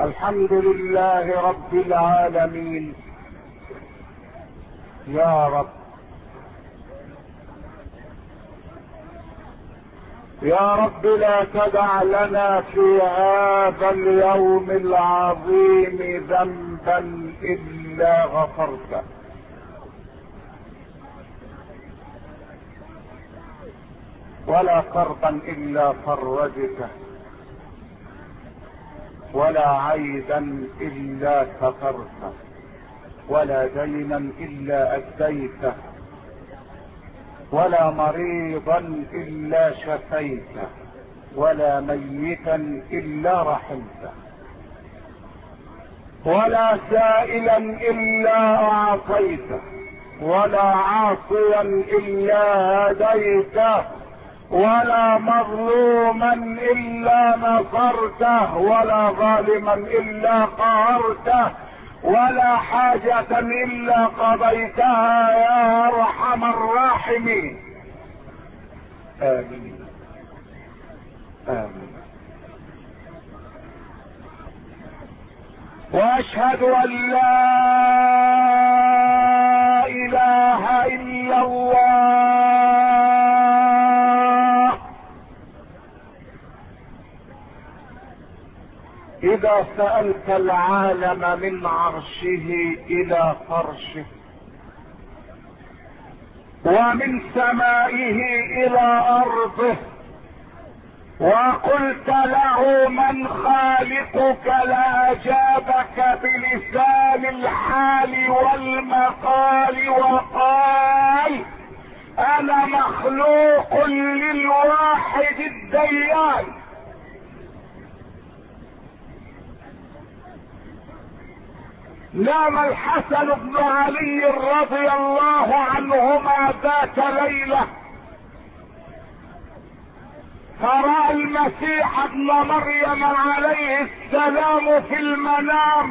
الحمد لله رب العالمين. يا رب يا رب لا تدع لنا في هذا اليوم العظيم ذنبا الا غفرته، ولا كربا الا فرجته، ولا عيبا الا سترته، ولا دينا الا اديته، ولا مريضا الا شفيته، ولا ميتا الا رحمته، ولا سائلا الا اعطيته، ولا عاصيا الا هديته، ولا مظلوما الا نصرته، ولا ظالما الا قهرته، ولا حاجة الا قضيتها يا ارحم الراحمين. امين امين. واشهد ان لا اله الا الله. اذا سألت العالم من عرشه الى فرشه، ومن سمائه الى ارضه، وقلت له من خالقك لاجابك بلسان الحال والمقال وقال انا مخلوق للواحد الديان. نام الحسن بن علي رضي الله عنهما ذات ليلة، فرأى المسيح ابن مريم عليه السلام في المنام،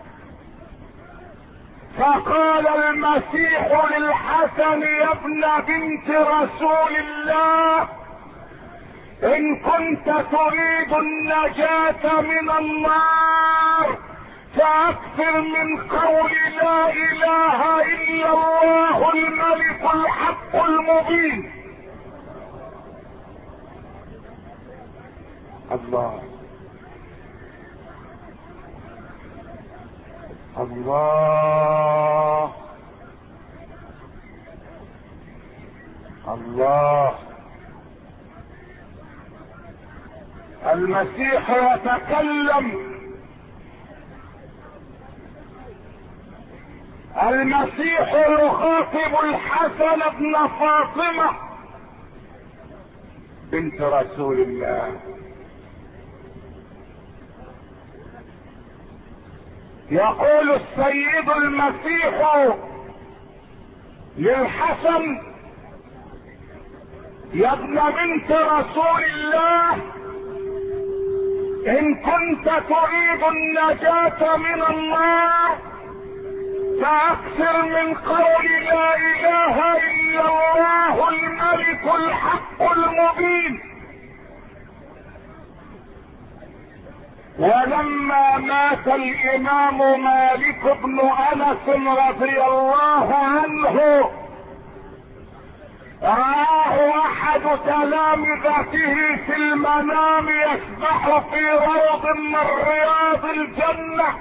فقال المسيح للحسن يا ابن بنت رسول الله، ان كنت تريد النجاة من النار فاكثر من قول لا اله الا الله الملك الحق المبين. الله الله الله. المسيح يتكلم، المسيح يخاطب الحسن بن فاطمة بنت رسول الله، يقول السيد المسيح للحسن يا ابن بنت رسول الله، ان كنت تريد النجاة من النار فاكثر من قول لا اله الا الله الملك الحق المبين. ولما مات الامام مالك بن انس رضي الله عنه، رآه احد تلامذته في المنام يسبح في روض من رياض الجنة،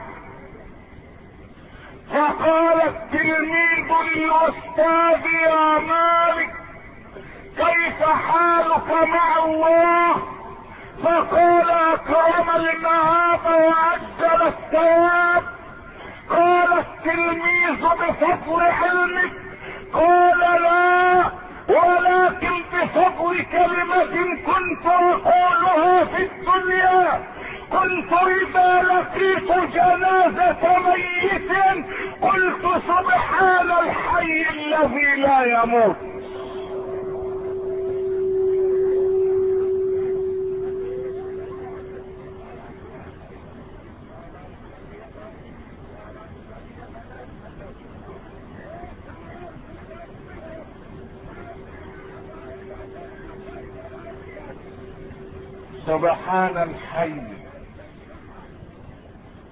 فقال التلميذ للاستاذ يا مالك كيف حالك مع الله؟ فقال اكرم المهاب وعجل الثواب. قال التلميذ بفضل علمك؟ قال لا، ولكن بفضل كلمة كنت اقولها في الدنيا، كنت اذا لقيت جنازة ميت قلت سبحان الحي الذي لا يموت. سبحان الحي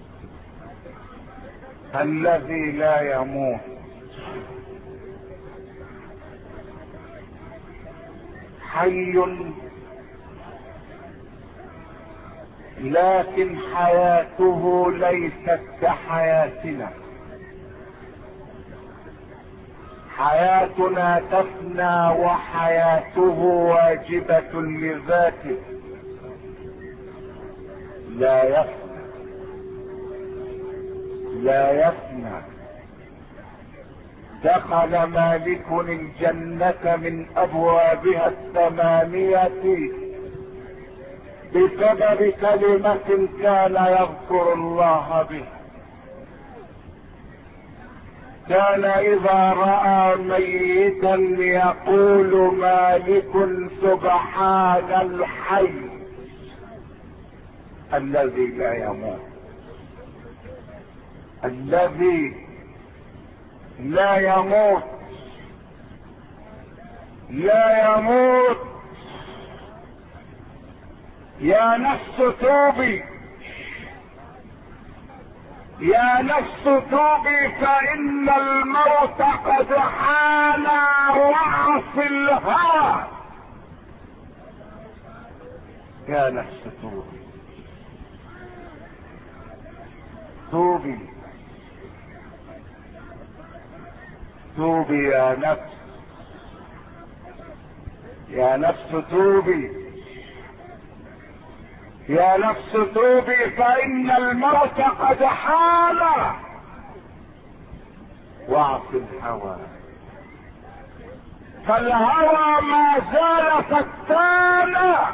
الذي لا يموت، حي لكن حياته ليست كحياتنا. حياتنا تفنى وحياته واجبة لذاته، لا يفنى لا يفنى. دخل مالك الجنة من ابوابها الثمانية بسبب كلمة كان يذكر الله بها. كان اذا رأى ميتا يقول مالك سبحان الحي الذي لا يموت، الذي لا يموت، لا يموت. يا نفس توبي، يا نفس توبي، فإن الموت قد حان، واعص الهوى. يا نفس توبي، توبي توبي يا نفس، يا نفس توبي، يا نفس توبي، فإن الموت قد حال، واعص الهوى. فالهوى ما زال فتانا.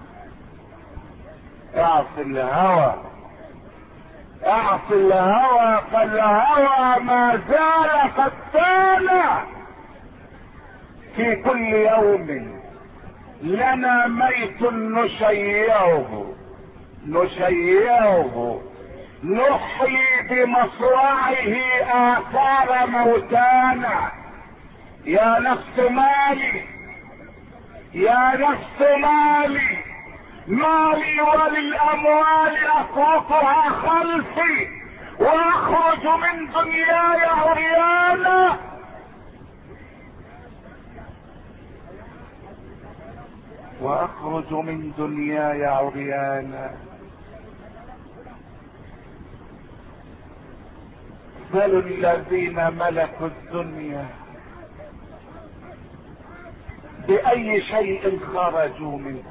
اعص الهوى، اعص الهوى، فالهوى ما زال فتانا. في كل يوم لنا ميت نشيعه، نشيعه، نحيي بمصرعه آثار موتانا. يا نفس مالي، يا نفس مالي، مالي وللأموال أتركها خلفي وأخرج من دنياي عريانا. وأخرج من دنياي عريانا. بل الذين ملكوا الدنيا بأي شيء خرجوا منها،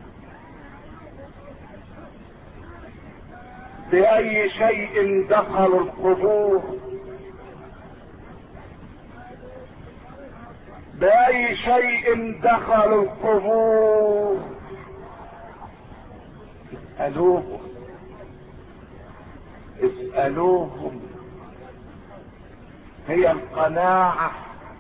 بأي شيء دخلوا القبور، بأي شيء دخلوا القبور. اسألوهم، اسألوهم. هي القناعة،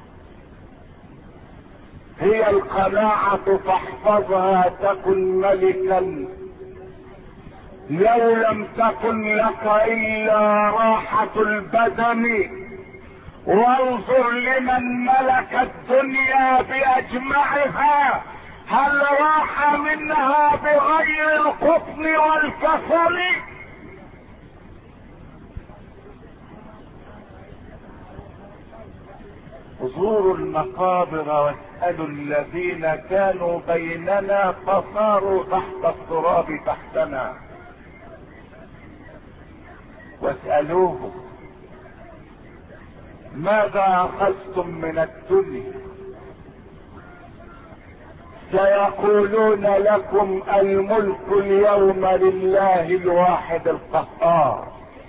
هي القناعة تحفظها تكن ملكا. لو لم تكن لك إلا راحة البدن، وانظر لمن ملك الدنيا بأجمعها، هل راح منها بغير القطن والكسل؟ زوروا المقابر واسألوا الذين كانوا بيننا فصاروا تحت التراب تحتنا، واسألوهم ماذا أخذتم من الدنيا؟ سيقولون لكم الملك اليوم لله الواحد القهار،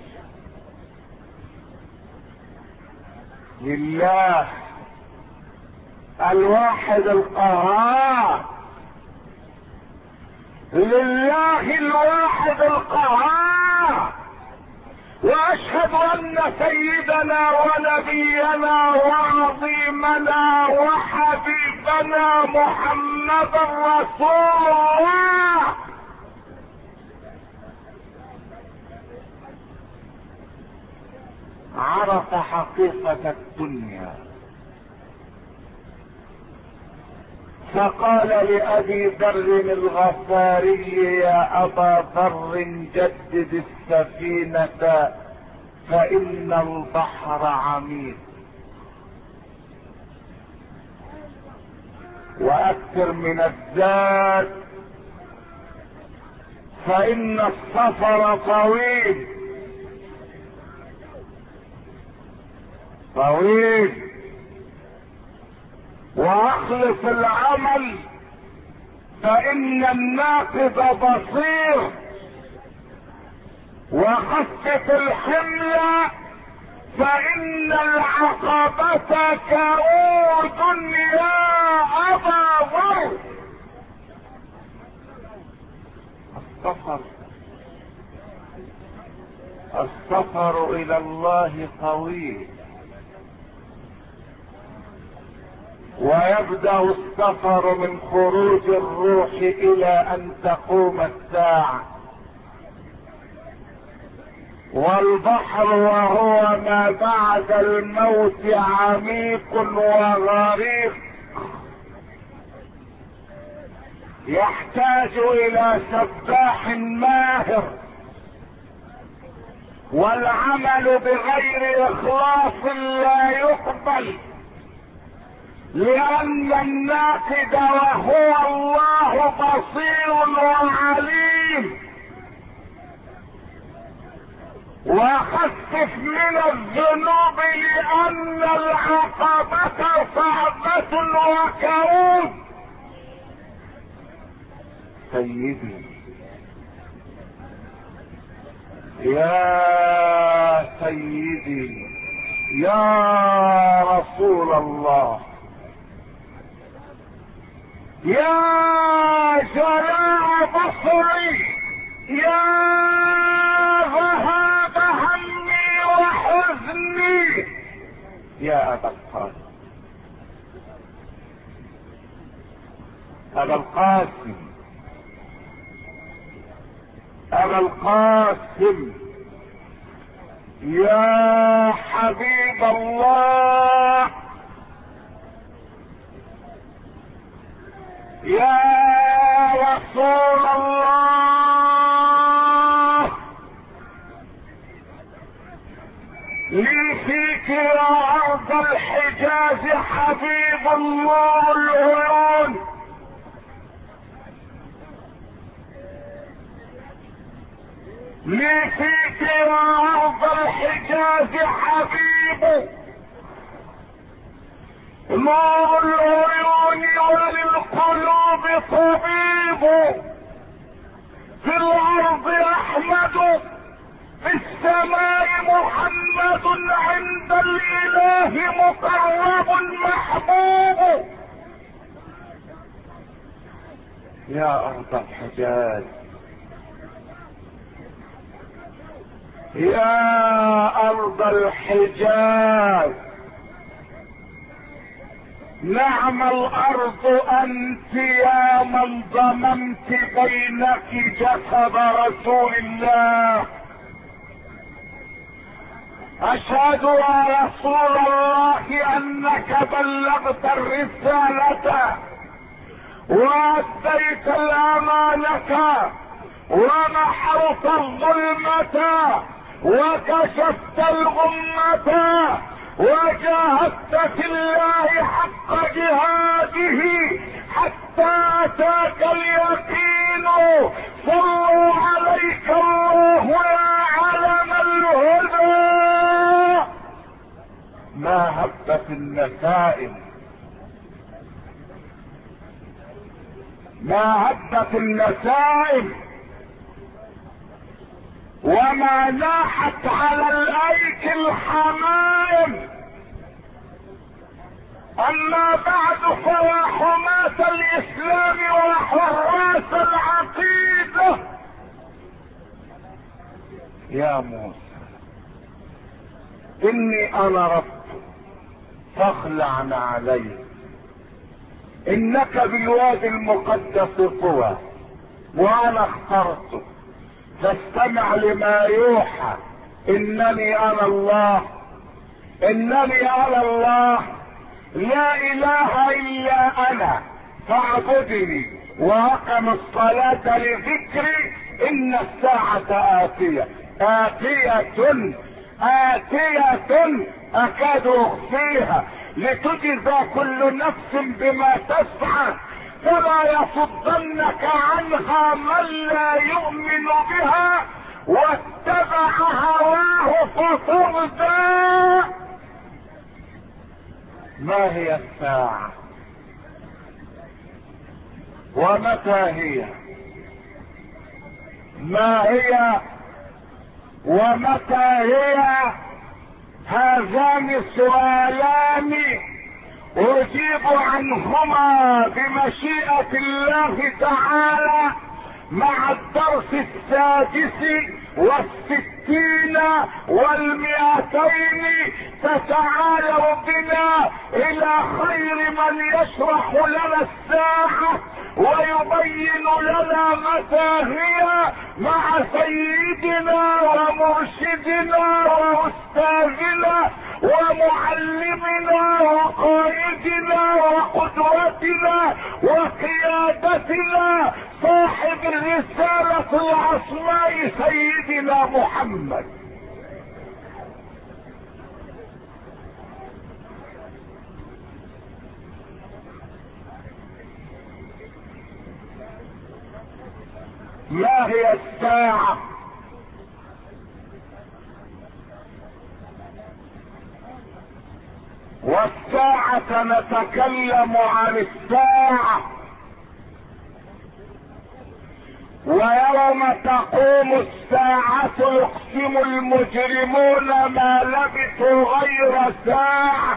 لله الواحد القهار، لله الواحد القهار. واشهد ان سيدنا ونبينا وعظيمنا وحبيبنا محمد رسول الله عرف حقيقة الدنيا، فقال لأبي ذر الغفاري يا أبا ذر جدد السفينة فإن البحر عميق. وأكثر من الزاد فإن السفر طويل طويل. واخلص العمل فإن الناقد بصير. وخفف الحمل فإن العقبة كؤود يا أبا ذر. السفر إلى الله طويل. ويبدأ السفر من خروج الروح إلى أن تقوم الساعة. والبحر وهو ما بعد الموت عميق وغريق، يحتاج إلى سباح ماهر. والعمل بغير إخلاص لا يقبل، لأن الناقد وهو الله بصير وعليم. وخفف من الذنوب لأن العقبة صعبة وكؤود. سيدي يا سيدي يا رسول الله، يا جلاء بصري، يا ذهاب همي وحزني، يا أبا القاسم. أبا القاسم، أبا القاسم، يا حبيب الله، يا رسول الله، لي فيك يا أرض الحجاز حبيب الله العيون. لي فيك يا أرض الحجاز حبيب نور العيون وللقلوب طبيب. في الأرض أحمد، في السماء محمد، عند الإله مقرب محبوب. يا أرض الحجاز، يا أرض الحجاز، نعم الأرض أنت يا من ضممت بينك جسد رسول الله. أشهد يا رسول الله أنك بلغت الرسالة وأديت الأمانة ومحوت الظلمة وكشفت الغمة وجاهدت في الله حق جهاده حتى أتاك اليقين. صلوا عليك الله يا علم الهدى. ما هبت النسائم، ما هبت النسائم وما ناحت على الايك الحمائم. اما بعد فيا حماة الاسلام وحراس العقيدة، يا موسى اني انا رب فاخلع عليك، انك بالوادي المقدس طوى وانا اخترتك فاستمع لما يوحى. انني انا الله، انني انا الله، لا اله الا انا فاعبدني واقم الصلاة لذكري. ان الساعة آتية، آتية آتية أكاد أخفيها لتجزى كل نفس بما تسعى، فلا يصدنك عنها من لا يؤمن بها واتبع هواه فتردى. ما هي الساعة ومتى هي؟ ما هي ومتى هي؟ هذان السؤالان اجيب عنهما بمشيئة الله تعالى مع الدرس 66 و200. فتعالوا بنا الى خير من يشرح لنا الساعة ويبين لنا متى هي، مع سيدنا ومرشدنا واستاذنا ومعلمنا وقائدنا وقدوتنا وقيادتنا صاحب الرسالة العصماء سيدنا محمد. ما هي الساعة؟ والساعة نتكلم عن الساعة، ويوم تقوم الساعة يقسم المجرمون ما لبثوا غير ساعة.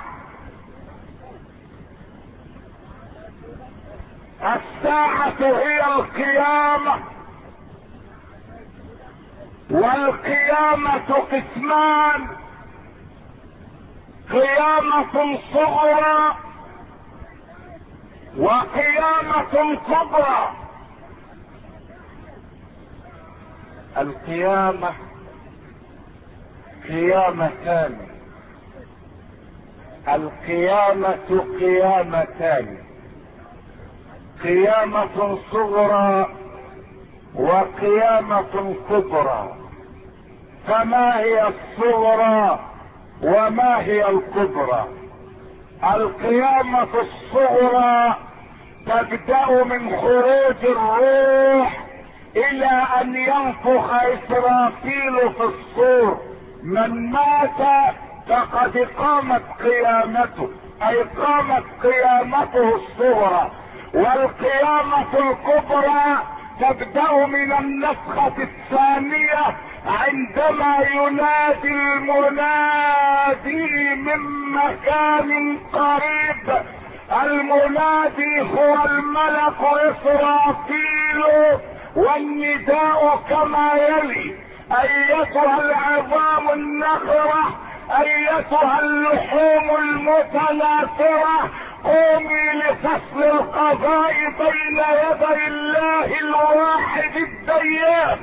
الساعة هي القيامة، والقيامة قسمان: قيامة صغرى وقيامة كبرى. القيامة قيامتان، القيامة قيامتان: قيامة صغرى وقيامة كبرى. فما هي الصغرى وما هي الكبرى؟ القيامة الصغرى تبدأ من خروج الروح الى ان ينفخ اسرافيل في الصور. من مات فقد قامت قيامته، اي قامت قيامته الصغرى. والقيامة الكبرى تبدأ من النفخة الثانية عندما ينادي المنادي من مكان قريب. المنادي هو الملك إسرافيل، والنداء كما يلي: ايتها العظام النخرة، ايتها اللحوم المتناثرة، قومي لفصل القضاء بين يدي الله الواحد الديان.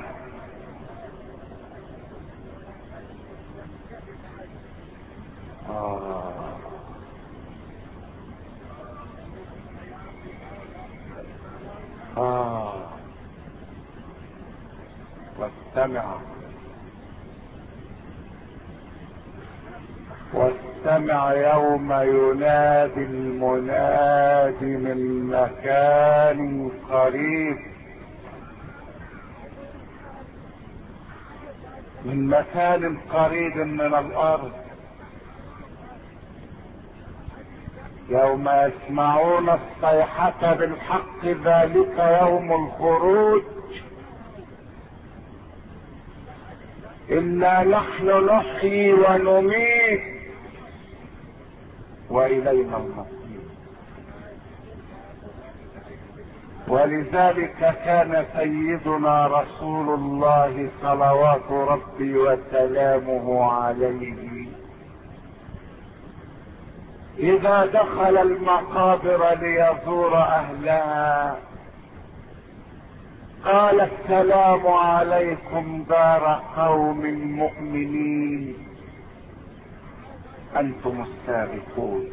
واستمع يوم ينادي المنادي من مكان قريب، من مكان قريب من الارض. يوم يسمعون الصيحة بالحق ذلك يوم الخروج. إنا نحن نحيي ونميت وإلينا المصير. ولذلك كان سيدنا رسول الله صلوات ربي وسلامه عليه إذا دخل المقابر ليزور أهلها قال: السلام عليكم دار قوم مؤمنين، أنتم السابقون،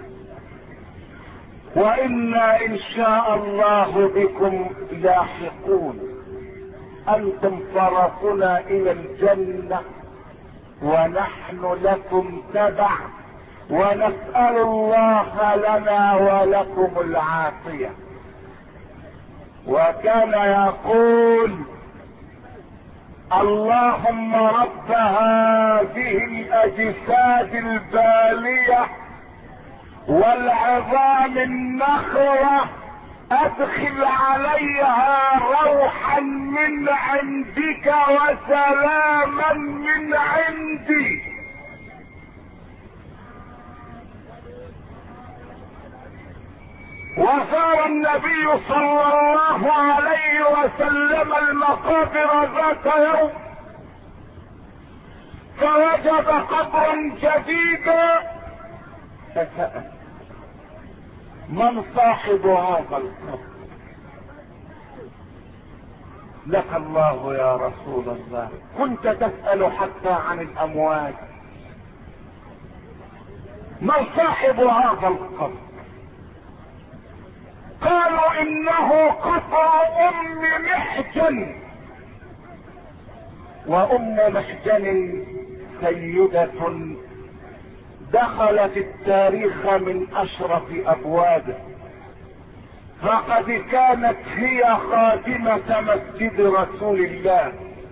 وإنا إن شاء الله بكم لاحقون. أنتم فرطنا إلى الجنة ونحن لكم تبع، ونسأل الله لنا ولكم العافية. وكان يقول: اللهم رب هذه الاجساد البالية والعظام النخرة، ادخل عليها روحا من عندك وسلاما من عندي. وزار النبي صلى الله عليه وسلم المقابر ذات يوم، فوجد قبرا جديدا، فسأل: من صاحب هذا القبر؟ لك الله يا رسول الله، كنت تسأل حتى عن الاموات. من صاحب هذا القبر؟ قالوا: انه قبر ام محجن. وام محجن سيدة دخلت التاريخ من اشرف ابوابه، فقد كانت هي خادمة مسجد رسول الله،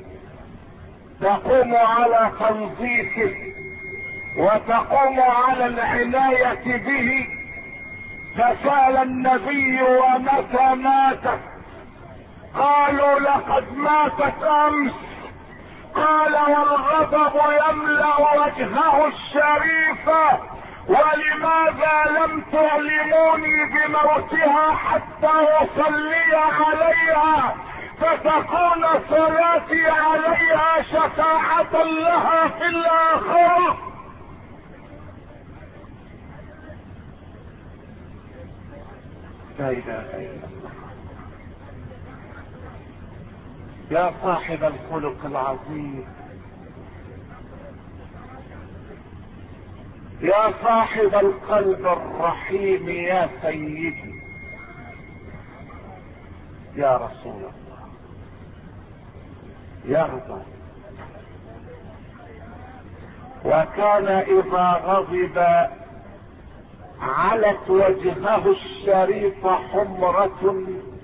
تقوم على تنظيفه وتقوم على العناية به. فسأل النبي: ومتى ماتت؟ قالوا: لقد ماتت امس. قال: والغضب يملأ وجهه الشريف، ولماذا لم تعلموني بموتها حتى اصلي عليها فتكون صلاتي عليها شفاعة لها في الاخرة؟ لا اله الا الله. يا صاحب الخلق العظيم، يا صاحب القلب الرحيم، يا سيدي، يا رسول الله، يغضب. وكان اذا غضب علت وجهه الشريف حمرة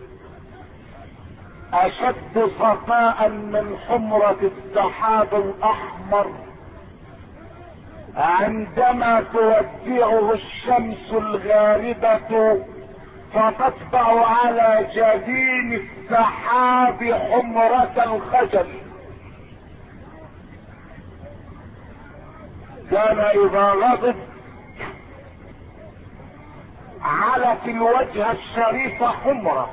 اشد صفاء من حمرة السحاب الاحمر عندما تودعه الشمس الغاربة فتطبع على جبين السحاب حمرة الخجل. كان اذا غضب علت الوجه الشريف حمرة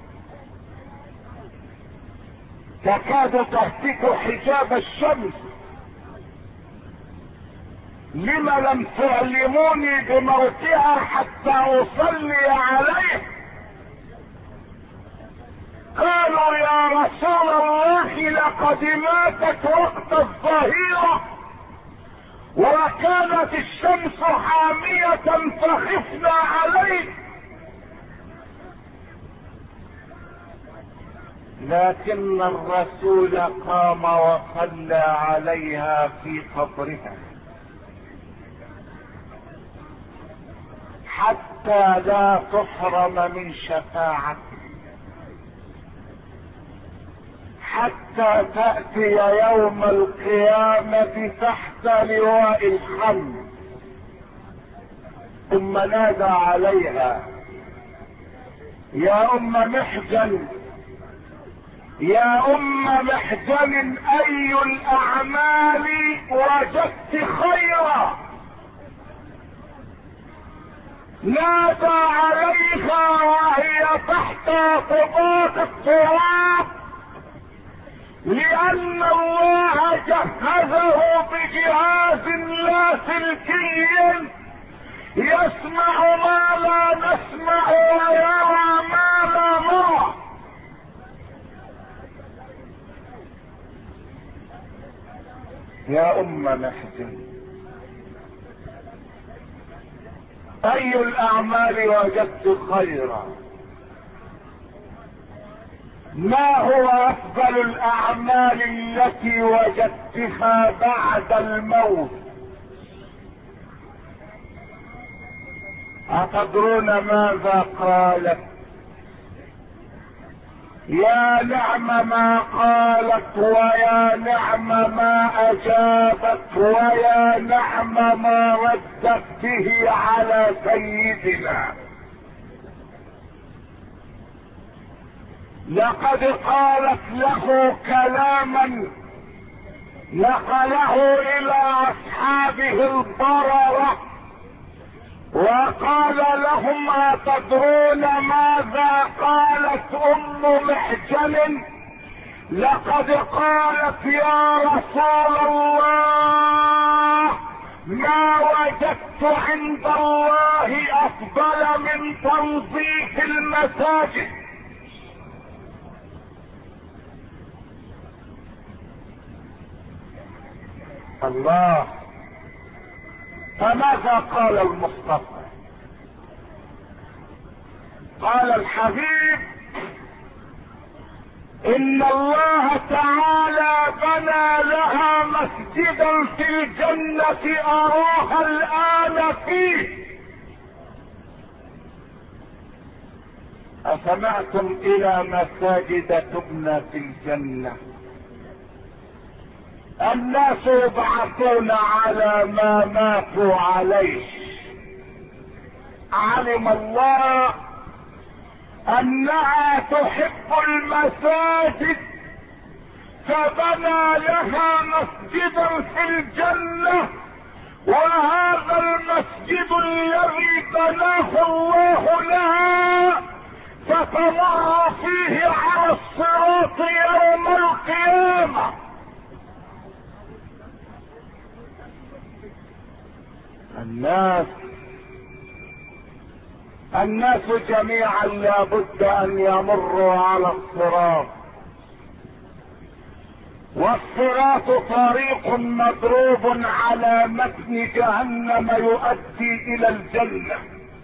تكاد تهتك حجاب الشمس. لم لم تعلموني بموتها حتى اصلي عليه؟ قالوا: يا رسول الله، لقد ماتت وقت الظهيرة وكانت الشمس حامية فخفنا عليه. لكن الرسول قام وصلى عليها في قبرها حتى لا تحرم من شفاعته، حتى تأتي يوم القيامة تحت لواء الحمد. ثم نادى عليها: يا ام محجن، يا ام محجن، اي الاعمال وجدت خيرا؟ نادى عليها وهي تحت طباق التراب، لان الله جهزه بجهاز لاسلكي يسمع ما لا نسمع ويرى ما لا نرى. يا ام محجن، اي الاعمال وجدت خيرا؟ ما هو افضل الاعمال التي وجدتها بعد الموت؟ أتدرون ماذا قالت؟ يا نعم ما قالت، ويا نعم ما اجابت، ويا نعم ما ردت به على سيدنا. لقد قالت له كلاما نقله الى اصحابه البررة، وقال لهم أتدرون ماذا قالت ام محجن؟ لقد قالت يا رسول الله ما وجدت عند الله افضل من تنظيف المساجد. الله. فماذا قال المصطفى؟ قال الحبيب ان الله تعالى بنى لها مسجدا في الجنة اراها الان فيه. اسمعتم الى مساجد تبنى في الجنة؟ الناس يبعثون على ما ماتوا عليه. علم الله انها تحب المساجد فبنى لها مسجدا في الجنة، وهذا المسجد الذي بناه الله لها فتمر فيه على الصراط يوم القيامة. الناس جميعا لابد ان يمروا على الصراط، والصراط طريق مضروب على متن جهنم يؤدي الى الجنة.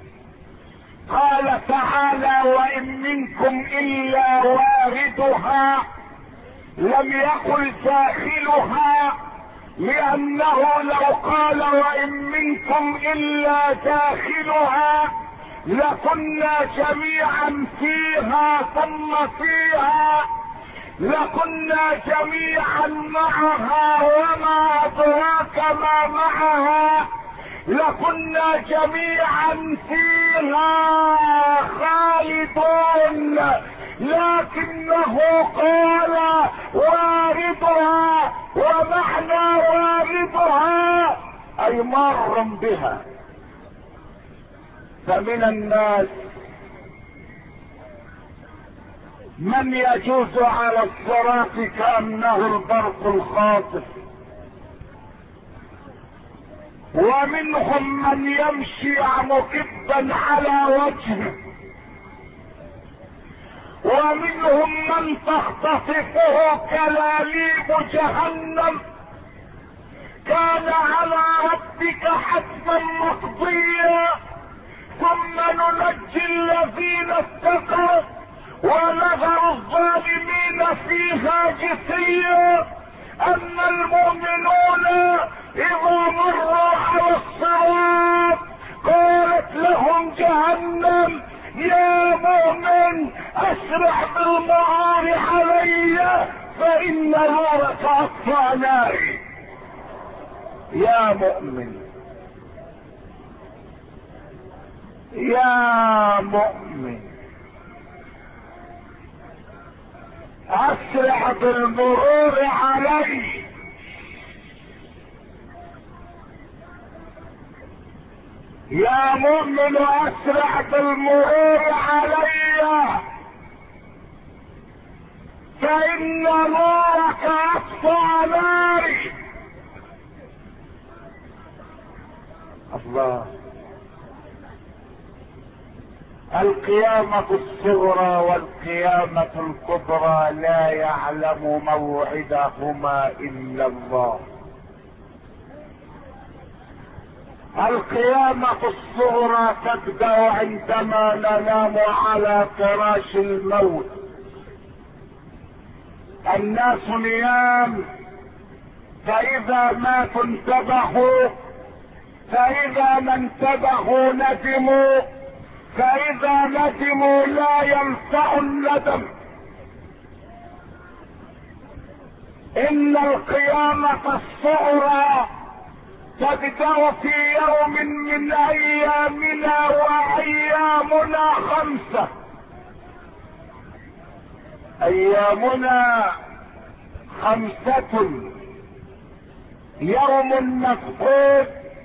قال تعالى وان منكم الا واردها، لم يقل داخلها، لانه لو قال وان منكم الا داخلها لكنا جميعا فيها ثم فيها، لكنا جميعا معها وما ادراك ما معها، لكنا جميعا فيها خالدون، لكنه قال واردها، ومعنى واردها اي مر بها. فمن الناس من يجوز على الصراط كأنه البرق الخاطف، ومنهم من يمشي مكبا على وجهه، ومنهم من تختطفه كلاليب جهنم. كان على ربك حتما مقضيا ثم ننجي الذين اتقوا ونذر الظالمين فيها جثيا. اما المؤمنون اذا مروا على الصراط قالت لهم جهنم يا مؤمن اسرع بالمرور علي فان نارك اطفى ناري. يا مؤمن يا مؤمن اسرع بالمرور علي. يا مؤمن اسرع بالمرور علي فان نورك اطفى ناري. الله. القيامة الصغرى والقيامة الكبرى لا يعلم موعدهما الا الله. القيامة الصغرى تبدأ عندما ننام على فراش الموت الناس نيام، فاذا ماتوا انتبهوا، فاذا ما انتبهوا ندموا، فاذا ندموا لا ينفع الندم. ان القيامة الصغرى تبدأ في يوم من ايامنا، وايامنا 5. ايامنا 5: يوم مفقود،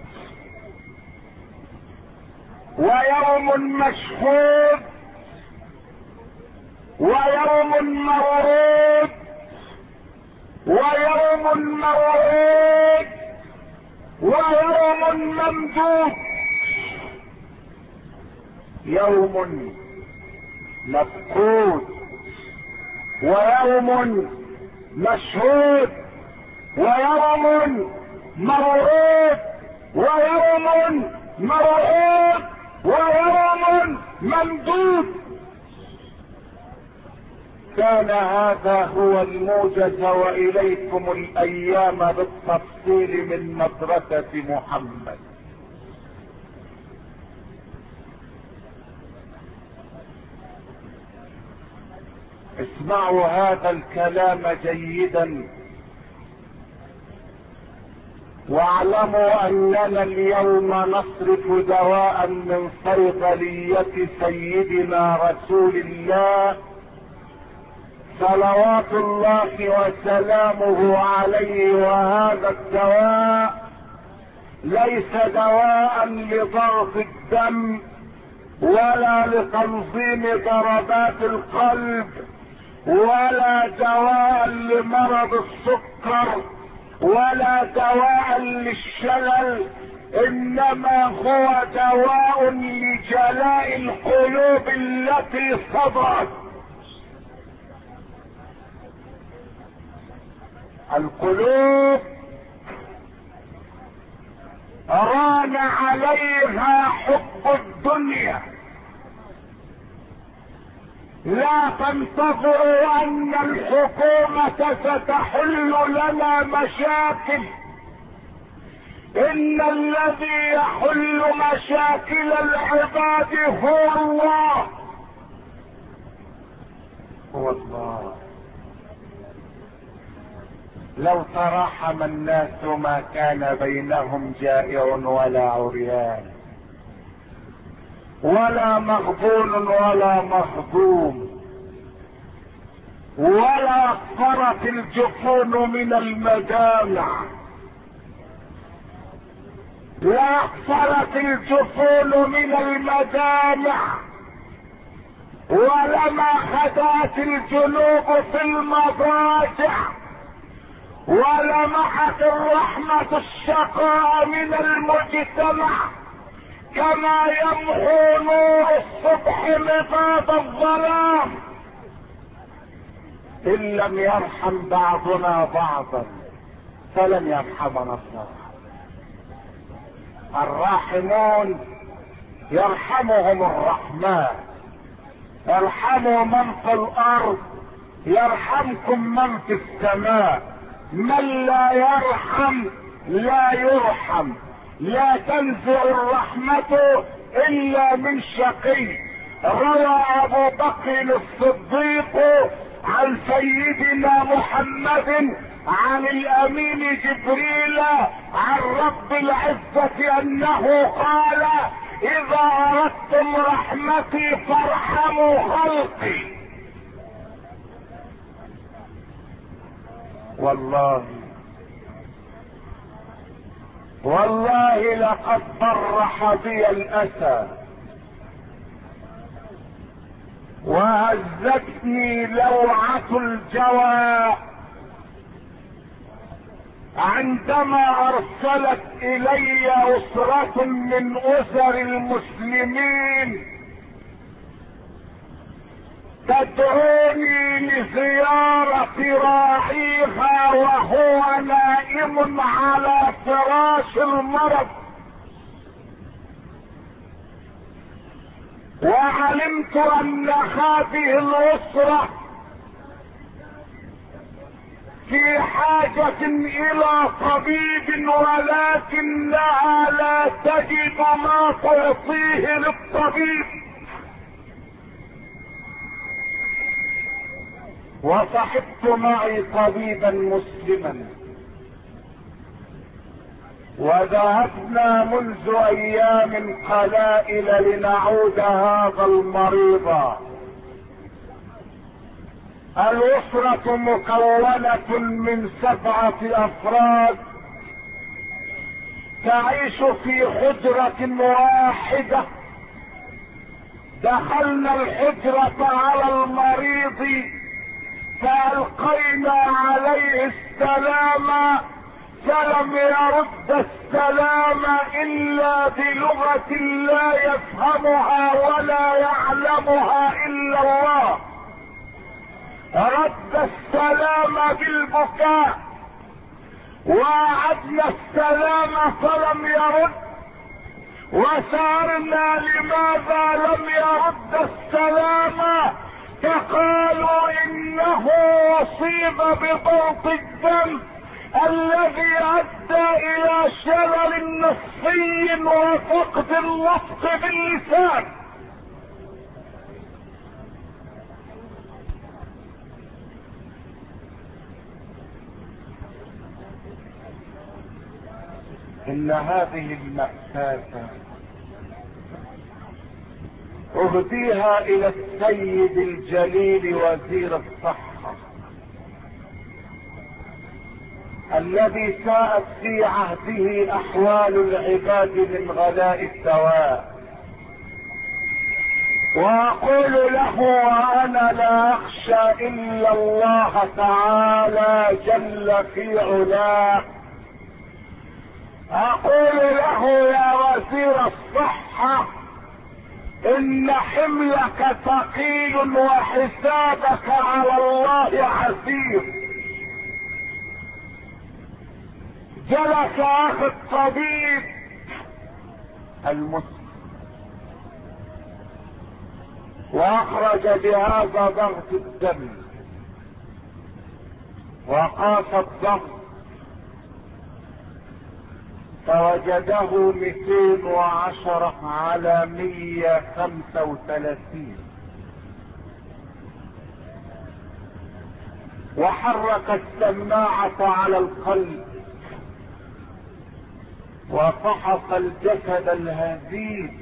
ويوم مشهود، ويوم مورود، ويوم موعود، ويوم ممدود. يوم مفقود، ويوم مشهود، ويوم موعود، ويوم موعود، ويوم ممدود. كان هذا هو الموجز، واليكم الايام بالتفصيل من مدرسة محمد. اسمعوا هذا الكلام جيدا، واعلموا اننا اليوم نصرف دواء من صيدلية سيدنا رسول الله صلوات الله وسلامه عليه، وهذا الدواء ليس دواء لضغط الدم ولا لتنظيم ضربات القلب ولا دواء لمرض السكر ولا دواء للشلل، انما هو دواء لجلاء القلوب التي صدرت. القلوب ران عليها حب الدنيا. لا تنتظروا ان الحكومة ستحل لنا مشاكل، ان الذي يحل مشاكل العباد هو الله. هو الله. لو تراحم الناس ما كان بينهم جائع ولا عريان ولا مغبون ولا مخدوم، ولا اصفرت الجفون من المجامع، لا اصفرت الجفون من المجامع، ولما خدات الجنوب في المضاجع، ولمحت الرحمة الشقاء من المجتمع، كما يمحو نور الصبح نفاذ الظلام. ان لم يرحم بعضنا بعضا فلن يرحمنا الله. الراحمون يرحمهم الرحمن. ارحموا من في الارض يرحمكم من في السماء. من لا يرحم لا يرحم. لا تنزع الرحمة الا من شقي. روى ابو بكر الصديق عن سيدنا محمد عن الامين جبريل عن رب العزة انه قال: اذا اردتم رحمتي فارحموا خلقي. والله لقد برح بي الاسى وهزتني لوعة الجوى عندما ارسلت الي اسرة من اسر المسلمين تدعوني لزيارة راعيها وهو نائم على فراش المرض، وعلمت ان هذه الاسرة في حاجة الى طبيب ولكنها لا تجد ما تعطيه للطبيب. وصحبت معي طبيبا مسلما وذهبنا منذ ايام قلائل لنعود هذا المريض. الاسرة مكونة من 7 افراد تعيش في حجرة واحدة. دخلنا الحجرة على المريض فألقينا عليه السلام فلم يرد السلام الا بلغة لا يفهمها ولا يعلمها الا الله. رد السلام بالبكاء وأعدنا السلام فلم يرد، وسألنا لماذا لم يرد السلام فقالوا انه اصيب بضغط الدم الذي ادى الى شلل نصفي وفقد النطق باللسان. ان هذه المأساة اهديها الى السيد الجليل وزير الصحة الذي ساءت في عهده احوال العباد من غلاء الدواء. واقول له وانا لا اخشى الا الله تعالى جل في علاه، اقول له يا وزير الصحة ان حملك ثقيل وحسابك على الله عسير. جلس اخي الطبيب المسلم واخرج بهذا ضغط الدم وقاس الضغط فوجده 210 على 135، وحرك السماعة على القلب وفحص الجسد الهزيل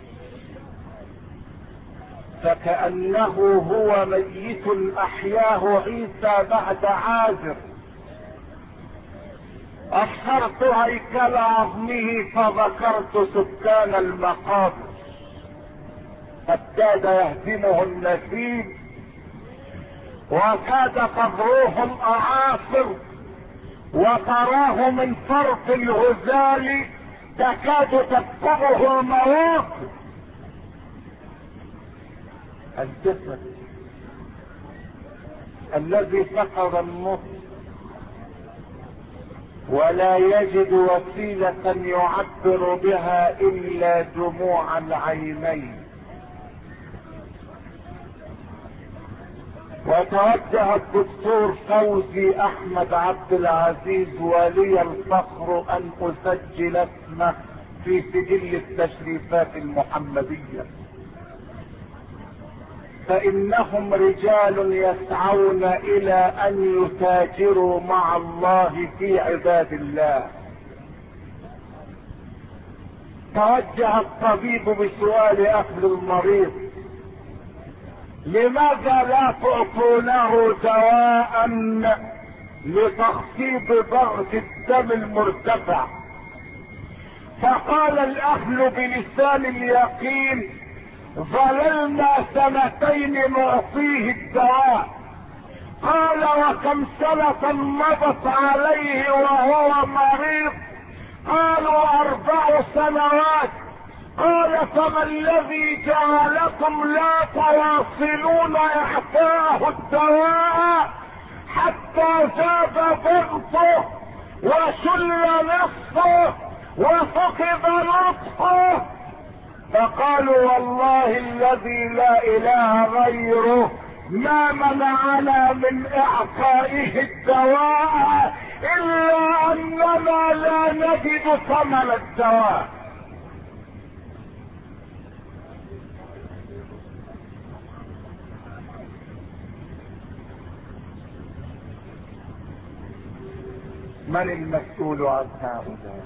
فكأنه هو ميت احياه عيسى بعد عازر. ابصرت هيكل عظمه فذكرت سكان المقابر فكاد يهدمه النسيم وكاد تضروه الاعاصر وتراه من فرط الغزال تكاد تكبه الموت. الجسد الذي فقد النطق ولا يجد وسيلة يعبر بها الا دموع العينين. وتوجه الدكتور فوزي احمد عبد العزيز ولي الفخر ان اسجل اسمه في سجل التشريفات المحمدية، فانهم رجال يسعون الى ان يتاجروا مع الله في عباد الله. توجه الطبيب بسؤال اهل المريض: لماذا لا تعطونه دواء لتخفيض ضغط الدم المرتفع؟ فقال الاهل بلسان اليقين: ظللنا 2 نعطيه الدواء. قال: وكم سنة مضت عليه وهو مريض؟ قالوا 4 سنوات. قال: فما الذي جعلكم لا تواصلون اعطاءه الدواء حتى زاد ضغطه وشل نصفه وفقد نطقه؟ فقالوا: والله الذي لا اله غيره ما منعنا من اعطائه الدواء الا اننا لا نجد ثمن الدواء. من المسؤول عن هؤلاء؟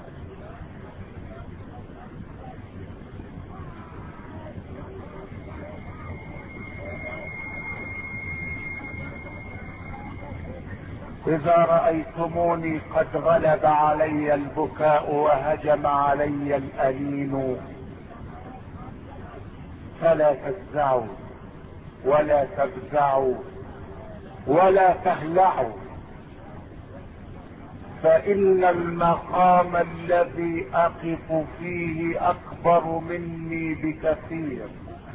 اذا رأيتموني قد غلب علي البكاء وهجم علي الأنين فلا تفزعوا ولا تفزعوا ولا تهلعوا، فإن المقام الذي أقف فيه أكبر مني بكثير.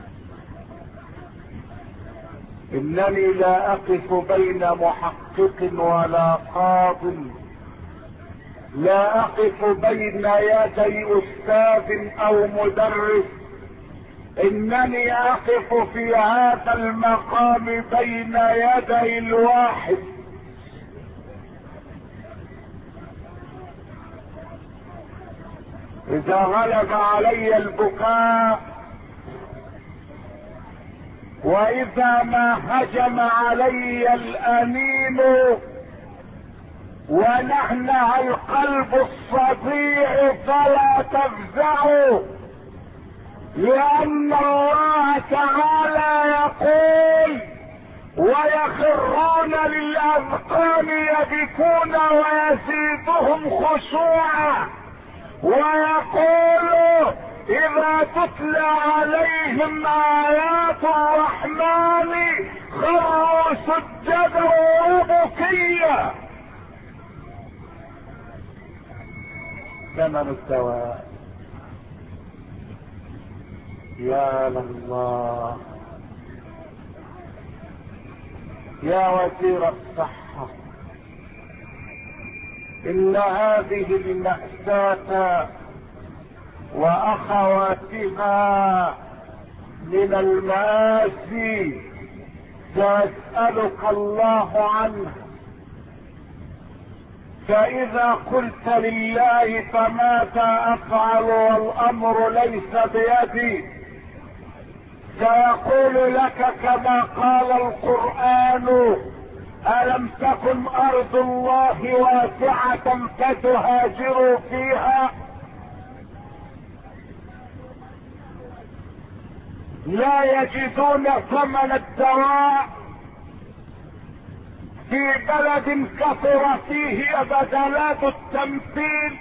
إنني لا أقف بين محقق ولا قاض، لا أقف بين يدي أستاذ أو مدرس، إنني أقف في هذا المقام بين يدي الواحد. إذا غلب علي البكاء وإذا ما هجم علي الأنين ونحنع القلب الصديع فلا تفزعوا، لأن الله تعالى يقول: ويخرون للأذقان يبكون ويزيدهم خشوعا، ويقول: إذا تتلى عليهم آيات الرحمن خروا سجدا وبكيا. ثمن الدواء. يا لله، يا وزير الصحة، إن هذه المأساة واخواتها من المآسي سأسألك الله عنه، فإذا قلت لله فماذا أفعل والأمر ليس بيدي، سيقول لك كما قال القرآن: ألم تكن أرض الله واسعة فتهاجروا فيها. لا يجدون ثمن الدواء في بلد كثر فيه بدلات التمثيل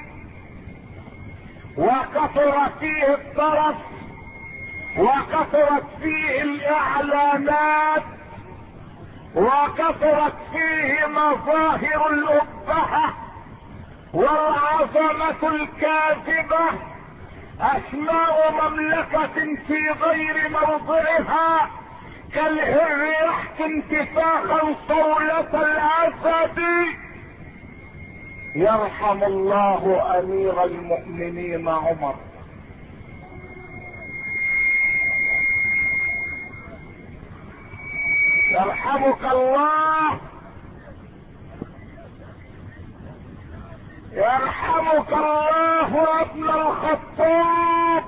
وكثر فيه الطرف وكثرت فيه الإعلانات وكثرت فيه مظاهر الأبهة والعظمة الكاذبة، أسماء مملكة في غير موضعها كالهر يحكي انتفاخا صولة الأسد. يرحم الله أمير المؤمنين عمر، يرحمك الله، يرحمك الله يا ابن الخطاب.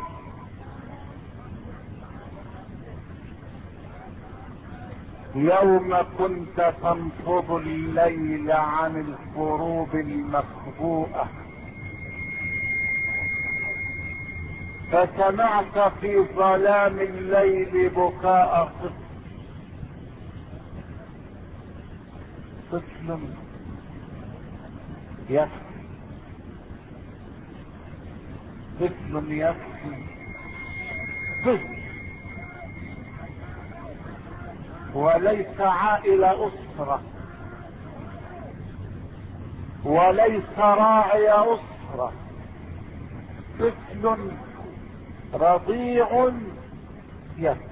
يوم كنت تنفض الليل عن الكروب المخبوءة فسمعت في ظلام الليل بكاء طفل يبكي، طفل يبكي، طفل، وليس عائلة أسرة وليس راعي أسرة، طفل رضيع يبكي.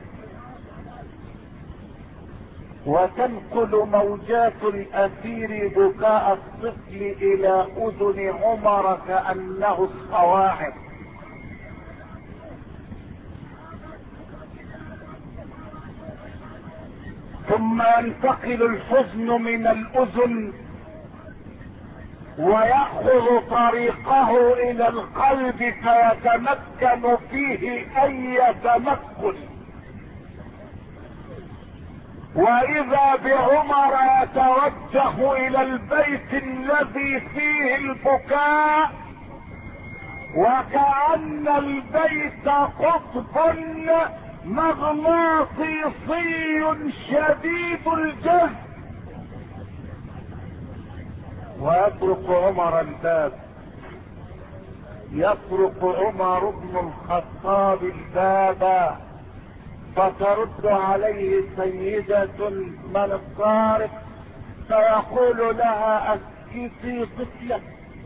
وتنقل موجات الأثير بكاء الطفل إلى أذن عمر كأنه الصواعق. ثم ينتقل الحزن من الاذن ويأخذ طريقه الى القلب فيتمكن فيه اي تمكن. واذا بعمر يتوجه الى البيت الذي فيه البكاء وكأن البيت قطب مغناطيسي شديد الجذب، ويطرق عمر الباب. يطرق عمر بن الخطاب الباب فترد عليه سيدة من الطارق فيقول لها اسكتي طفلك.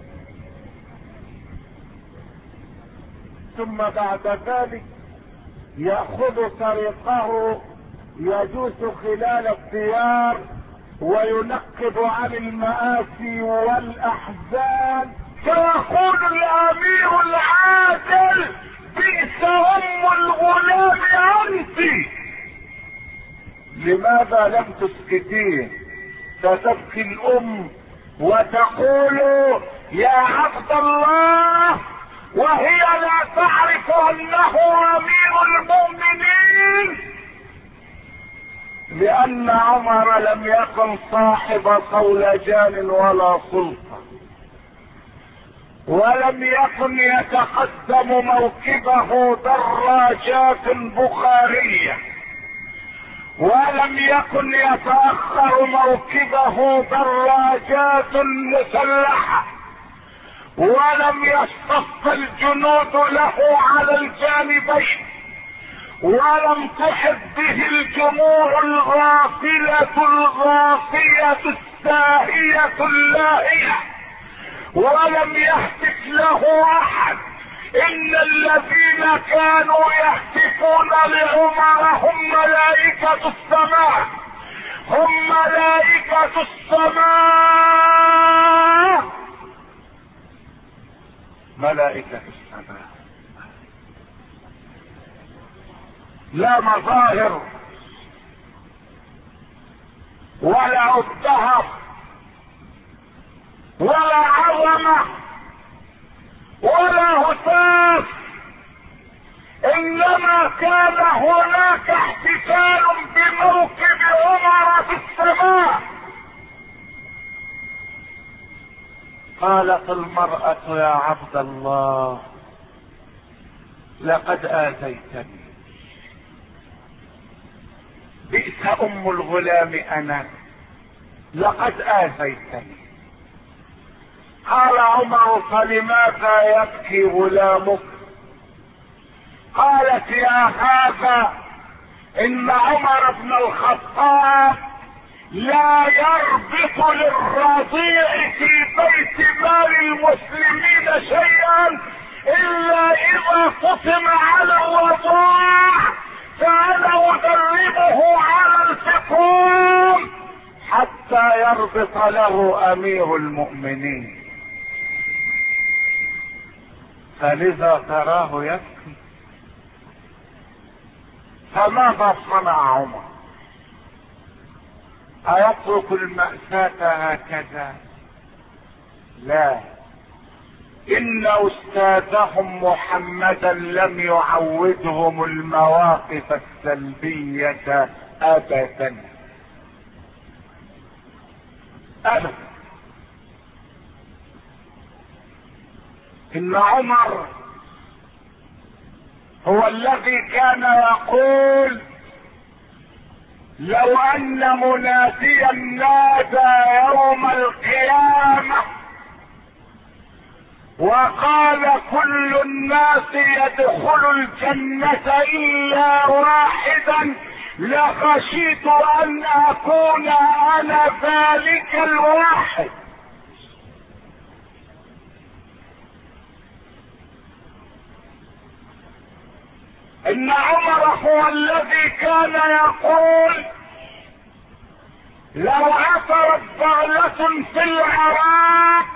ثم بعد ذلك يأخذ طريقه يجوس خلال الديار وينقب عن المآسي والأحزان فيقول الأمير العادل بئس أم الغلام أنت، لماذا لم تسكتيه؟ فتبكي الأم وتقول يا عبد الله، وهي لا تعرف أنه أمير المؤمنين، لأن عمر لم يكن صاحب صولجان ولا سلطة، ولم يكن يتقدم موكبه دراجات بخارية، ولم يكن يتأخر موكبه دراجات مسلحة، ولم يصطف الجنود له على الجانبين، ولم تحب به الجموع الغافلة الغافية الساهية اللاهية، ولم يهتف له احد. ان الذين كانوا يهتفون لعمر هم ملائكة السماء، هم ملائكة السماء، ملائكة السماء، لا مظاهر ولا الدهر ولا عظمة ولا هتاف، انما كان هناك احتفال بموكب عمر في السماء. قالت المرأة يا عبد الله لقد آذيتني، بئس ام الغلام انا، لقد آذيتني. قال عمر فلماذا يبكي غلامك؟ قالت يا هذا ان عمر بن الخطاب لا يربط للرضيع في بيت مال المسلمين شيئا الا اذا فطم على الوضاع، فانا ادربه على الفطوم حتى يربط له امير المؤمنين. فلذا تراه يبكي. فماذا صنع عمر؟ أيترك المأساة هكذا؟ لا، إن أستاذهم محمدا لم يعودهم المواقف السلبية أبدا أبدا. إن عمر هو الذي كان يقول لو ان مناديا نادى يوم القيامة وقال كل الناس يدخل الجنة الا واحدا لخشيت ان اكون انا ذلك الواحد. ان عمر هو الذي كان يقول لو عثرت بغلة في العراق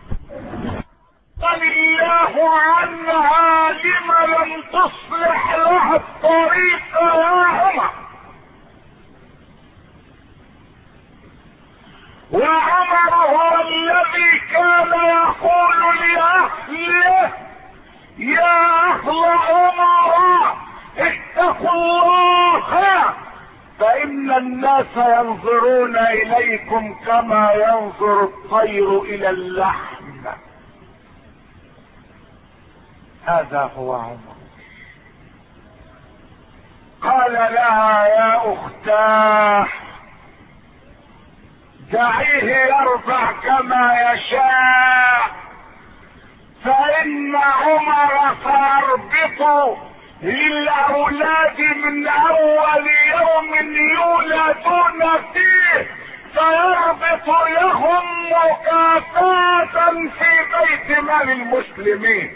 قال الله عنها لم لم تصلح لها الطريق يا عمر. وعمر هو الذي كان يقول لأهله يا أهل عمر اتقوا الله فإن الناس ينظرون إليكم كما ينظر الطير إلى اللحم. هذا هو عمر. قال لها يا أختاه دعيه يرضع كما يشاء، فإن عمر سيربط للأولاد من أول يوم يولدون فيه، سيربط لهم مكافأة في بيت مال المسلمين.